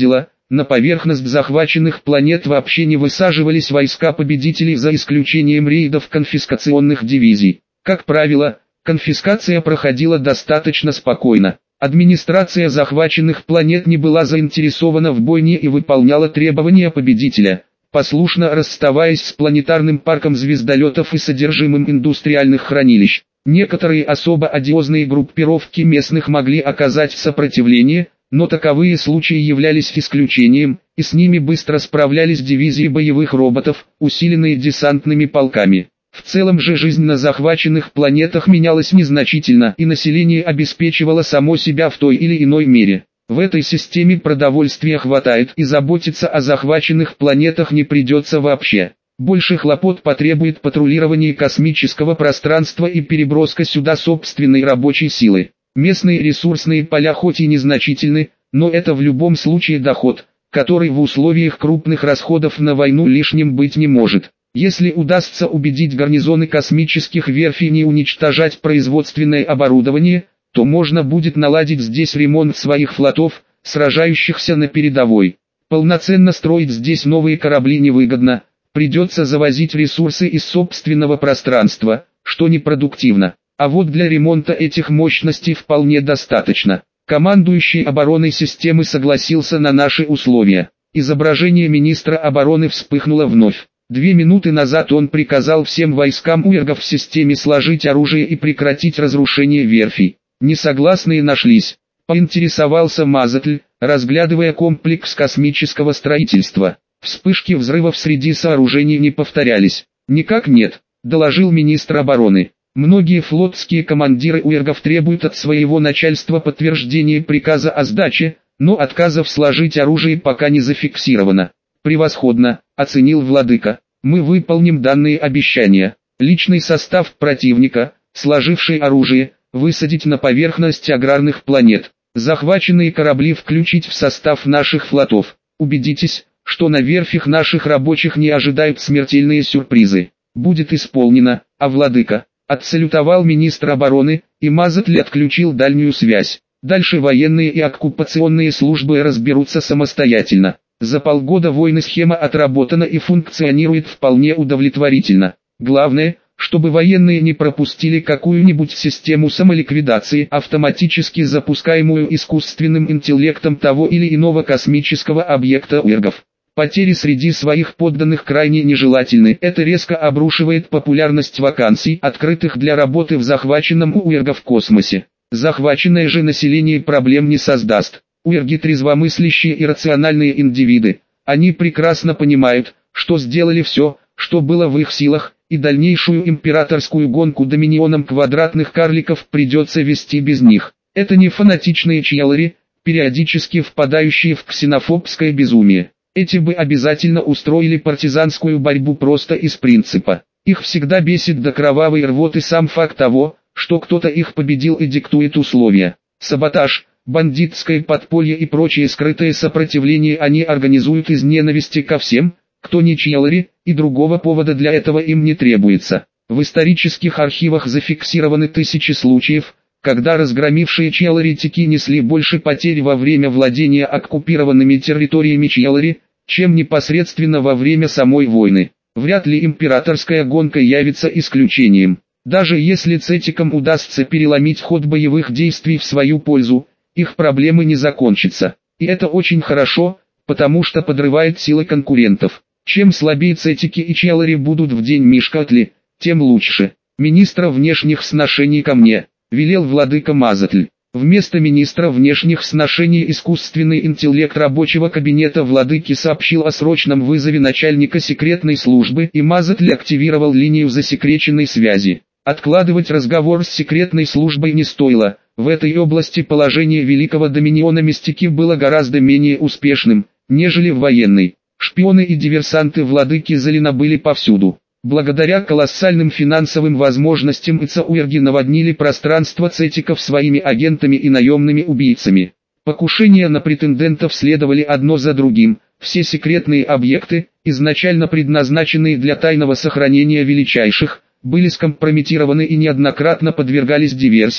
На поверхность захваченных планет вообще не высаживались войска победителей за исключением рейдов конфискационных дивизий. Как правило, конфискация проходила достаточно спокойно. Администрация захваченных планет не была заинтересована в бойне и выполняла требования победителя, послушно расставаясь с планетарным парком звездолетов и содержимым индустриальных хранилищ. Некоторые особо одиозные группировки местных могли оказать сопротивление, но таковые случаи являлись исключением, и с ними быстро справлялись дивизии боевых роботов, усиленные десантными полками. В целом же жизнь на захваченных планетах менялась незначительно, и население обеспечивало само себя в той или иной мере. В этой системе продовольствия хватает, и заботиться о захваченных планетах не придется вообще. Больше хлопот потребует патрулирование космического пространства и переброска сюда собственной рабочей силы. Местные ресурсные поля хоть и незначительны, но это в любом случае доход, который в условиях крупных расходов на войну лишним быть не может. Если удастся убедить гарнизоны космических верфей не уничтожать производственное оборудование, то можно будет наладить здесь ремонт своих флотов, сражающихся на передовой. Полноценно строить здесь новые корабли невыгодно, придется завозить ресурсы из собственного пространства, что непродуктивно. А вот для ремонта этих мощностей вполне достаточно. Командующий обороной системы согласился на наши условия. Изображение министра обороны вспыхнуло вновь. Две минуты назад он приказал всем войскам уергов в системе сложить оружие и прекратить разрушение верфей. Несогласные нашлись. Поинтересовался Мазатль, разглядывая комплекс космического строительства. Вспышки взрывов среди сооружений не повторялись. «Никак нет», — доложил министр обороны. Многие флотские командиры уергов требуют от своего начальства подтверждения приказа о сдаче, но отказов сложить оружие пока не зафиксировано. «Превосходно», — оценил владыка. «Мы выполним данные обещания. Личный состав противника, сложивший оружие, высадить на поверхность аграрных планет. Захваченные корабли включить в состав наших флотов. Убедитесь, что на верфях наших рабочих не ожидают смертельные сюрпризы. Будет исполнено, а владыка». Отсалютовал министр обороны, и Мазатли отключил дальнюю связь. Дальше военные и оккупационные службы разберутся самостоятельно. За полгода войны схема отработана и функционирует вполне удовлетворительно. Главное, чтобы военные не пропустили какую-нибудь систему самоликвидации, автоматически запускаемую искусственным интеллектом того или иного космического объекта уергов. Потери среди своих подданных крайне нежелательны. Это резко обрушивает популярность вакансий, открытых для работы в захваченном у уергов космосе. Захваченное же население проблем не создаст. Уерги трезвомыслящие и рациональные индивиды. Они прекрасно понимают, что сделали все, что было в их силах, и дальнейшую императорскую гонку доминионом квадратных карликов придется вести без них. Это не фанатичные чьялари, периодически впадающие в ксенофобское безумие. Эти бы обязательно устроили партизанскую борьбу просто из принципа. Их всегда бесит до кровавой рвоты сам факт того, что кто-то их победил и диктует условия. Саботаж, бандитское подполье и прочее скрытое сопротивление они организуют из ненависти ко всем, кто не чьялари, и другого повода для этого им не требуется. В исторических архивах зафиксированы тысячи случаев, когда разгромившие чьялари-тики несли больше потерь во время владения оккупированными территориями чьялари, чем непосредственно во время самой войны. Вряд ли императорская гонка явится исключением. Даже если цетикам удастся переломить ход боевых действий в свою пользу, их проблемы не закончатся. И это очень хорошо, потому что подрывает силы конкурентов. Чем слабее цетики и чьялари будут в день Мишкатли, тем лучше. Министра внешних сношений ко мне, велел владыка Мазатль. Вместо министра внешних сношений искусственный интеллект рабочего кабинета владыки сообщил о срочном вызове начальника секретной службы, и Мазатль активировал линию засекреченной связи. Откладывать разговор с секретной службой не стоило. В этой области положение великого доминиона Мистики было гораздо менее успешным, нежели в военной. Шпионы и диверсанты владыки Залина были повсюду. Благодаря колоссальным финансовым возможностям ИЦАУерги наводнили пространство цетиков своими агентами и наемными убийцами. Покушения на претендентов следовали одно за другим. Все секретные объекты, изначально предназначенные для тайного сохранения величайших, были скомпрометированы и неоднократно подвергались диверсиям.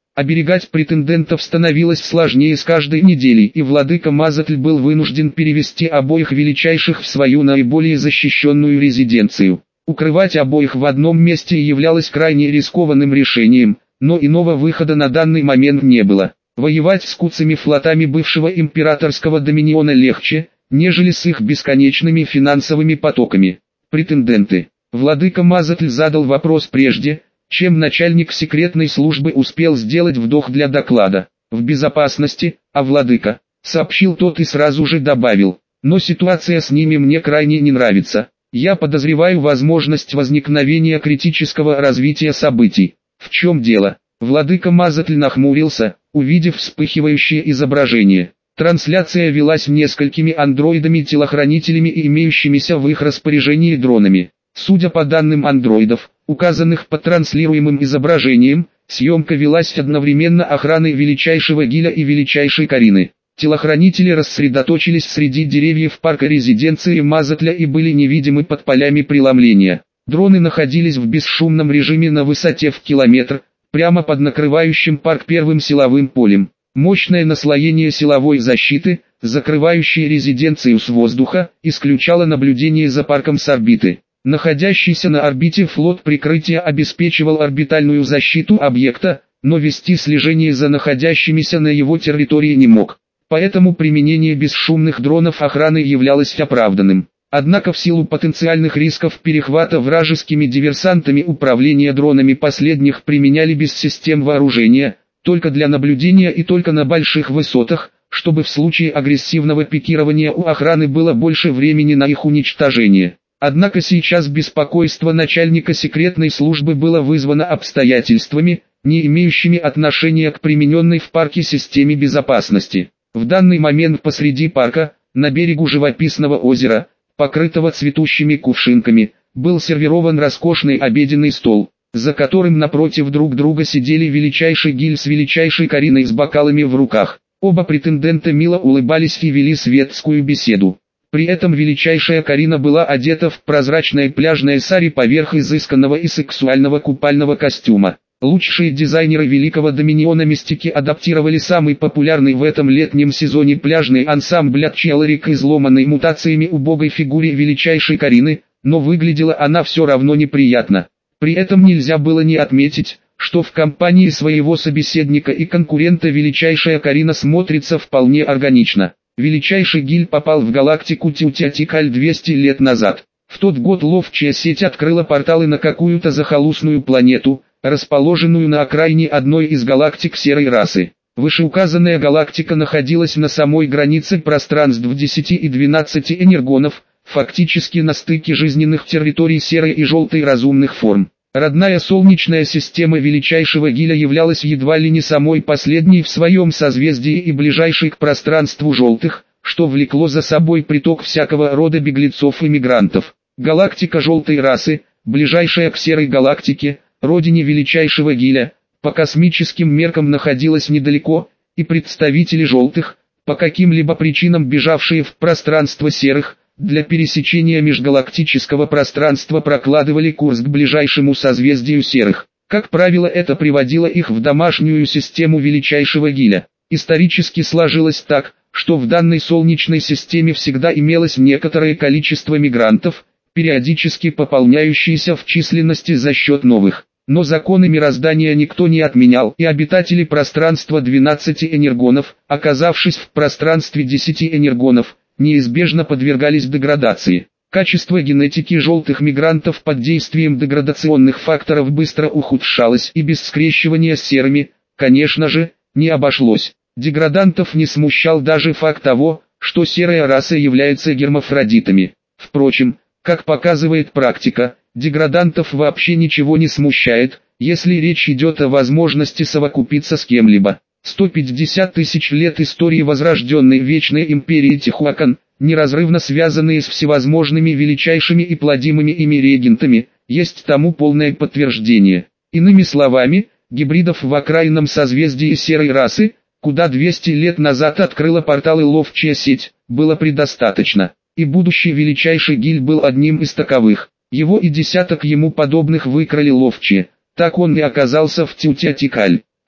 Оберегать претендентов становилось сложнее с каждой неделей, и владыка Мазатль был вынужден перевести обоих величайших в свою наиболее защищенную резиденцию. Укрывать обоих в одном месте являлось крайне рискованным решением, но иного выхода на данный момент не было. Воевать с куцами флотами бывшего императорского доминиона легче, нежели с их бесконечными финансовыми потоками. Претенденты. Владыка Мазатль задал вопрос прежде, чем начальник секретной службы успел сделать вдох для доклада. «В безопасности, а владыка», — сообщил тот и сразу же добавил, «но ситуация с ними мне крайне не нравится. Я подозреваю возможность возникновения критического развития событий». «В чем дело?» Владыка Мазатль нахмурился, увидев вспыхивающее изображение. Трансляция велась несколькими андроидами-телохранителями и имеющимися в их распоряжении дронами. Судя по данным андроидов, указанных под транслируемым изображением, съемка велась одновременно охраной величайшего Гиля и величайшей Карины. Телохранители рассредоточились среди деревьев парка резиденции Мазатля и были невидимы под полями преломления. Дроны находились в бесшумном режиме на высоте в километр, прямо под накрывающим парк первым силовым полем. Мощное наслоение силовой защиты, закрывающее резиденцию с воздуха, исключало наблюдение за парком с орбиты. Находящийся на орбите флот прикрытия обеспечивал орбитальную защиту объекта, но вести слежение за находящимися на его территории не мог. Поэтому применение бесшумных дронов охраны являлось оправданным. Однако в силу потенциальных рисков перехвата вражескими диверсантами управление дронами последних применяли без систем вооружения, только для наблюдения и только на больших высотах, чтобы в случае агрессивного пикирования у охраны было больше времени на их уничтожение. Однако сейчас беспокойство начальника секретной службы было вызвано обстоятельствами, не имеющими отношения к примененной в парке системе безопасности. В данный момент посреди парка, на берегу живописного озера, покрытого цветущими кувшинками, был сервирован роскошный обеденный стол, за которым напротив друг друга сидели величайший Гиль с величайшей Кариной с бокалами в руках. Оба претендента мило улыбались и вели светскую беседу. При этом величайшая Карина была одета в прозрачное пляжное сари поверх изысканного и сексуального купального костюма. Лучшие дизайнеры великого доминиона Мистики адаптировали самый популярный в этом летнем сезоне пляжный ансамбль от Челлари к изломанной мутациями убогой фигуре величайшей Карины, но выглядела она все равно неприятно. При этом нельзя было не отметить, что в компании своего собеседника и конкурента величайшая Карина смотрится вполне органично. Величайший Гиль попал в галактику Тютятикаль двести лет назад. В тот год ловчая сеть открыла порталы на какую-то захолустную планету, расположенную на окраине одной из галактик серой расы. Вышеуказанная галактика находилась на самой границе пространств десяти и двенадцати энергонов, фактически на стыке жизненных территорий серой и желтой разумных форм. Родная солнечная система величайшего Гиля являлась едва ли не самой последней в своем созвездии и ближайшей к пространству желтых, что влекло за собой приток всякого рода беглецов и мигрантов. Галактика желтой расы, ближайшая к серой галактике, родине величайшего Гиля, по космическим меркам находилась недалеко, и представители желтых, по каким-либо причинам бежавшие в пространство серых, для пересечения межгалактического пространства прокладывали курс к ближайшему созвездию серых. Как правило, это приводило их в домашнюю систему величайшего Гиля. Исторически сложилось так, что в данной солнечной системе всегда имелось некоторое количество мигрантов, периодически пополняющиеся в численности за счет новых. Но законы мироздания никто не отменял, и обитатели пространства двенадцати энергонов, оказавшись в пространстве десяти энергонов, неизбежно подвергались деградации. Качество генетики желтых мигрантов под действием деградационных факторов быстро ухудшалось, и без скрещивания с серыми, конечно же, не обошлось. Деградантов не смущал даже факт того, что серая раса является гермафродитами. Впрочем, как показывает практика, деградантов вообще ничего не смущает, если речь идет о возможности совокупиться с кем-либо. сто пятьдесят тысяч лет истории возрожденной вечной империи Тихуакан, неразрывно связанные с всевозможными величайшими и плодимыми ими регентами, есть тому полное подтверждение. Иными словами, гибридов в окраинном созвездии серой расы, куда двести лет назад открыла порталы ловчая сеть, было предостаточно, и будущий величайший Гиль был одним из таковых. Его и десяток ему подобных выкрали ловчие, так он и оказался в Тютятикаль.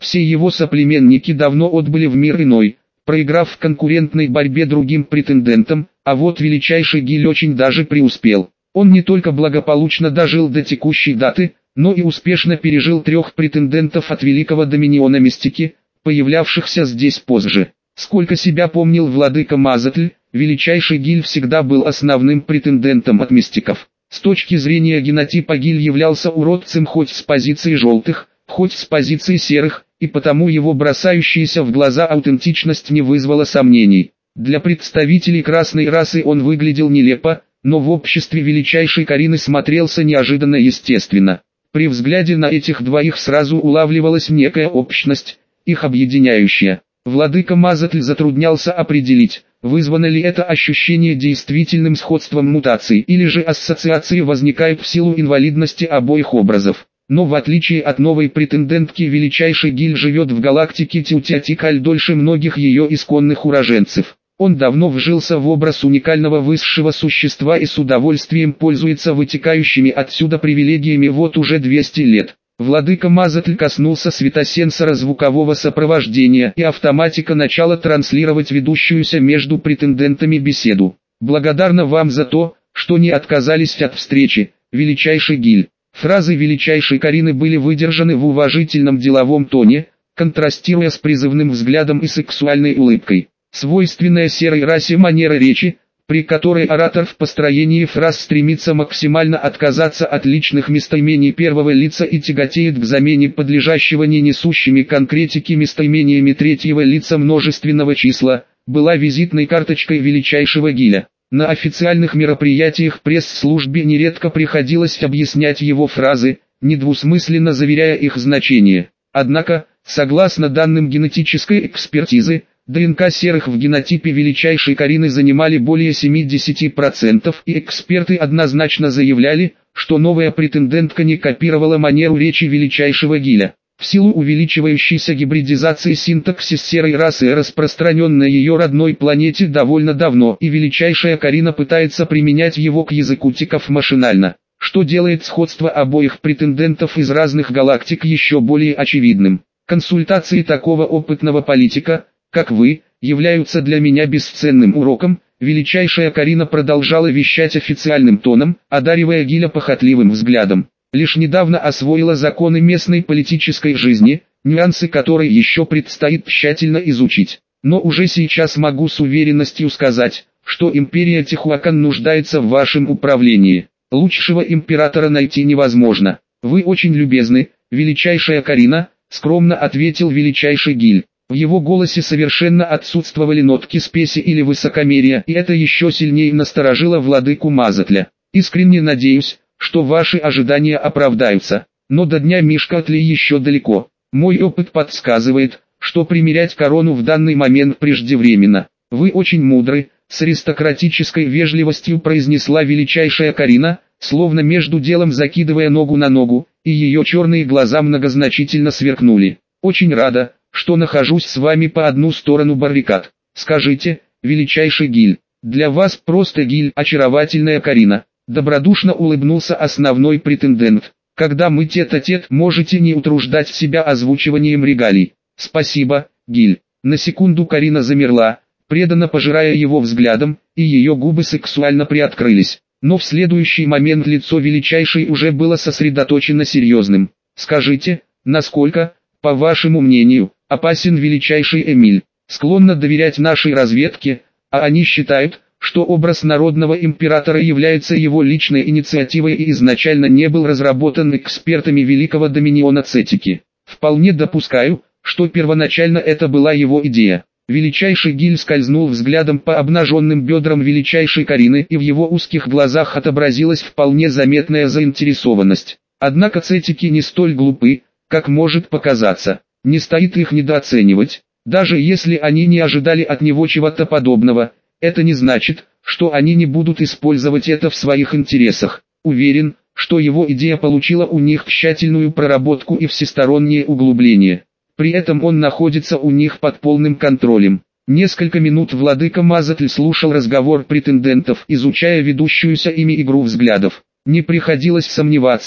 Все его соплеменники давно отбыли в мир иной, проиграв в конкурентной борьбе другим претендентам, а вот величайший Гиль очень даже преуспел. Он не только благополучно дожил до текущей даты, но и успешно пережил трех претендентов от великого доминиона мистики, появлявшихся здесь позже. Сколько себя помнил владыка Мазатль, величайший Гиль всегда был основным претендентом от мистиков. С точки зрения генотипа Гиль являлся уродцем хоть с позиции желтых, хоть с позиции серых, и потому его бросающаяся в глаза аутентичность не вызвала сомнений. Для представителей красной расы он выглядел нелепо, но в обществе величайшей Карины смотрелся неожиданно естественно. При взгляде на этих двоих сразу улавливалась некая общность, их объединяющая. Владыка Мазатль затруднялся определить, вызвано ли это ощущение действительным сходством мутаций или же ассоциации возникают в силу инвалидности обоих образов. Но в отличие от новой претендентки величайший Гиль живет в галактике Тютятикаль дольше многих ее исконных уроженцев. Он давно вжился в образ уникального высшего существа и с удовольствием пользуется вытекающими отсюда привилегиями вот уже двести лет. Владыка Мазатль коснулся светосенсора звукового сопровождения, и автоматика начала транслировать ведущуюся между претендентами беседу. «Благодарна вам за то, что не отказались от встречи, величайший Гиль». Фразы величайшей Карины были выдержаны в уважительном деловом тоне, контрастируя с призывным взглядом и сексуальной улыбкой. Свойственная серой расе манера речи, при которой оратор в построении фраз стремится максимально отказаться от личных местоимений первого лица и тяготеет к замене подлежащего не несущими конкретики местоимениями третьего лица множественного числа, была визитной карточкой величайшего Гиля. На официальных мероприятиях пресс-службе нередко приходилось объяснять его фразы, недвусмысленно заверяя их значение. Однако, согласно данным генетической экспертизы, ДНК серых в генотипе величайшей Карины занимали более семидесяти процентов, и эксперты однозначно заявляли, что новая претендентка не копировала манеру речи величайшего Гиля. В силу увеличивающейся гибридизации синтаксис серой расы распространен на ее родной планете довольно давно, и величайшая Карина пытается применять его к языку тиков машинально, что делает сходство обоих претендентов из разных галактик еще более очевидным. Консультации такого опытного политика, как вы, являются для меня бесценным уроком. Величайшая Карина продолжала вещать официальным тоном, одаривая Гиля похотливым взглядом. Лишь недавно освоила законы местной политической жизни, нюансы которой еще предстоит тщательно изучить. Но уже сейчас могу с уверенностью сказать, что империя Тихуакан нуждается в вашем управлении. Лучшего императора найти невозможно. Вы очень любезны, величайшая Карина, скромно ответил величайший Гиль. В его голосе совершенно отсутствовали нотки спеси или высокомерия, и это еще сильнее насторожило владыку Мазатля. Искренне надеюсь, что ваши ожидания оправдаются, но до дня Мишкатли еще далеко. Мой опыт подсказывает, что примерять корону в данный момент преждевременно. Вы очень мудры, с аристократической вежливостью произнесла величайшая Карина, словно между делом закидывая ногу на ногу, и ее черные глаза многозначительно сверкнули. Очень рада, что нахожусь с вами по одну сторону баррикад. Скажите, величайший Гиль, для вас просто Гиль, очаровательная Карина. Добродушно улыбнулся основной претендент. Когда мы тет-а-тет, можете не утруждать себя озвучиванием регалий. Спасибо, Гиль. На секунду Карина замерла, преданно пожирая его взглядом, и ее губы сексуально приоткрылись. Но в следующий момент лицо величайшей уже было сосредоточено серьезным. Скажите, насколько, по вашему мнению, опасен величайший Эмиль? Склонна доверять нашей разведке, а они считают, что образ народного императора является его личной инициативой и изначально не был разработан экспертами великого доминиона Цетики. Вполне допускаю, что первоначально это была его идея. Величайший Гиль скользнул взглядом по обнаженным бедрам величайшей Карины, и в его узких глазах отобразилась вполне заметная заинтересованность. Однако Цетики не столь глупы, как может показаться. Не стоит их недооценивать, даже если они не ожидали от него чего-то подобного. Это не значит, что они не будут использовать это в своих интересах. Уверен, что его идея получила у них тщательную проработку и всестороннее углубление. При этом он находится у них под полным контролем. Несколько минут владыка Мазатль слушал разговор претендентов, изучая ведущуюся ими игру взглядов. Не приходилось сомневаться,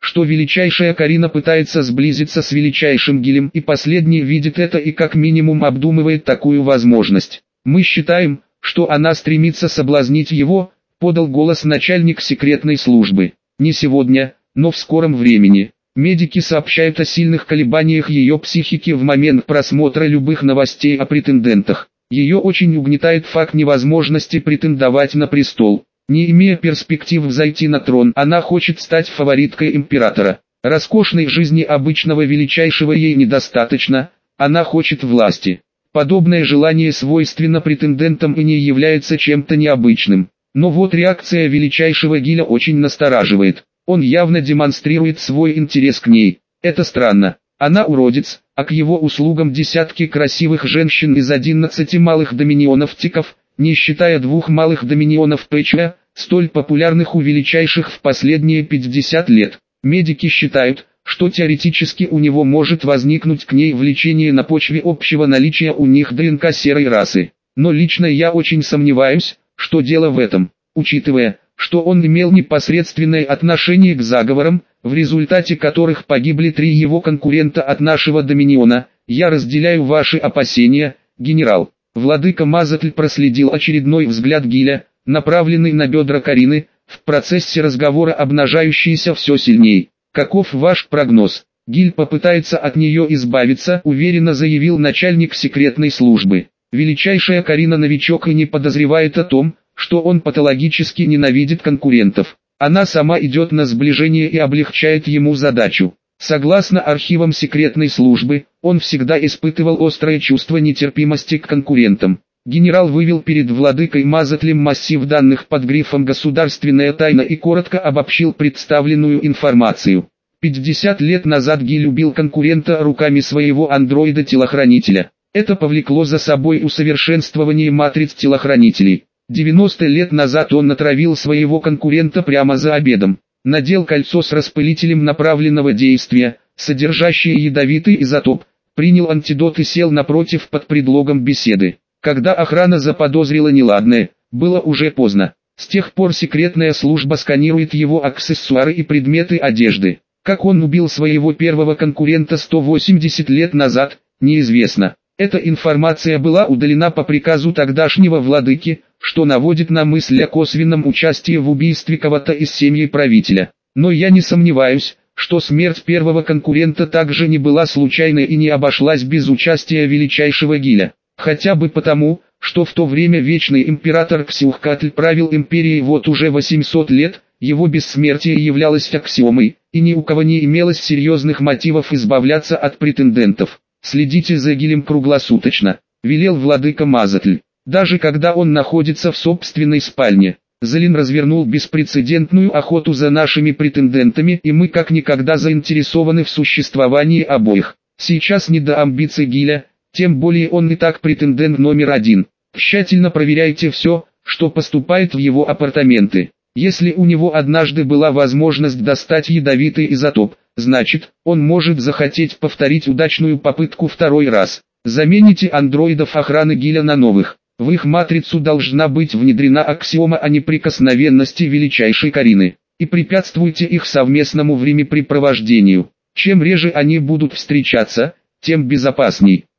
что величайшая Карина пытается сблизиться с величайшим Гилем, и последний видит это и как минимум обдумывает такую возможность. «Мы считаем, что она стремится соблазнить его», — подал голос начальник секретной службы. «Не сегодня, но в скором времени». Медики сообщают о сильных колебаниях ее психики в момент просмотра любых новостей о претендентах. Ее очень угнетает факт невозможности претендовать на престол. Не имея перспектив взойти на трон, она хочет стать фавориткой императора. Роскошной жизни обычного величайшего ей недостаточно, она хочет власти. Подобное желание свойственно претендентам и не является чем-то необычным. Но вот реакция величайшего Гиля очень настораживает. Он явно демонстрирует свой интерес к ней. Это странно. Она уродец, а к его услугам десятки красивых женщин из одиннадцати малых доминионов Тиков, не считая двух малых доминионов Пэчуя, столь популярных у величайших в последние пятьдесят лет. Медики считают, что теоретически у него может возникнуть к ней влечение на почве общего наличия у них ДНК серой расы. Но лично я очень сомневаюсь, что дело в этом, учитывая, что он имел непосредственное отношение к заговорам, в результате которых погибли три его конкурента от нашего доминиона. Я разделяю ваши опасения, генерал. Владыка Мазатль проследил очередной взгляд Гиля, направленный на бедра Карины, в процессе разговора обнажающийся все сильней. «Каков ваш прогноз? Гиль попытается от нее избавиться», — уверенно заявил начальник секретной службы. Величайшая Карина новичок и не подозревает о том, что он патологически ненавидит конкурентов. Она сама идет на сближение и облегчает ему задачу. Согласно архивам секретной службы, он всегда испытывал острое чувство нетерпимости к конкурентам. Генерал вывел перед владыкой Мазатлем массив данных под грифом «Государственная тайна» и коротко обобщил представленную информацию. пятьдесят лет назад Гиль убил конкурента руками своего андроида-телохранителя. Это повлекло за собой усовершенствование матриц телохранителей. девяносто лет назад он натравил своего конкурента прямо за обедом. Надел кольцо с распылителем направленного действия, содержащее ядовитый изотоп, принял антидот и сел напротив под предлогом беседы. Когда охрана заподозрила неладное, было уже поздно. С тех пор секретная служба сканирует его аксессуары и предметы одежды. Как он убил своего первого конкурента сто восемьдесят лет назад, неизвестно. Эта информация была удалена по приказу тогдашнего владыки, что наводит на мысль о косвенном участии в убийстве кого-то из семьи правителя. Но я не сомневаюсь, что смерть первого конкурента также не была случайной и не обошлась без участия величайшего Гиля. Хотя бы потому, что в то время вечный император Ксюхкатль правил империей вот уже восемьсот лет, его бессмертие являлось аксиомой, и ни у кого не имелось серьезных мотивов избавляться от претендентов. «Следите за Гилем круглосуточно», — велел владыка Мазатль. Даже когда он находится в собственной спальне. Залин развернул беспрецедентную охоту за нашими претендентами, и мы как никогда заинтересованы в существовании обоих. Сейчас не до амбиций Гиля, тем более он и так претендент номер один. Тщательно проверяйте все, что поступает в его апартаменты. Если у него однажды была возможность достать ядовитый изотоп, значит, он может захотеть повторить удачную попытку второй раз. Замените андроидов охраны Гиля на новых. В их матрицу должна быть внедрена аксиома о неприкосновенности величайшей Карины. И препятствуйте их совместному времяпрепровождению. Чем реже они будут встречаться, тем безопасней.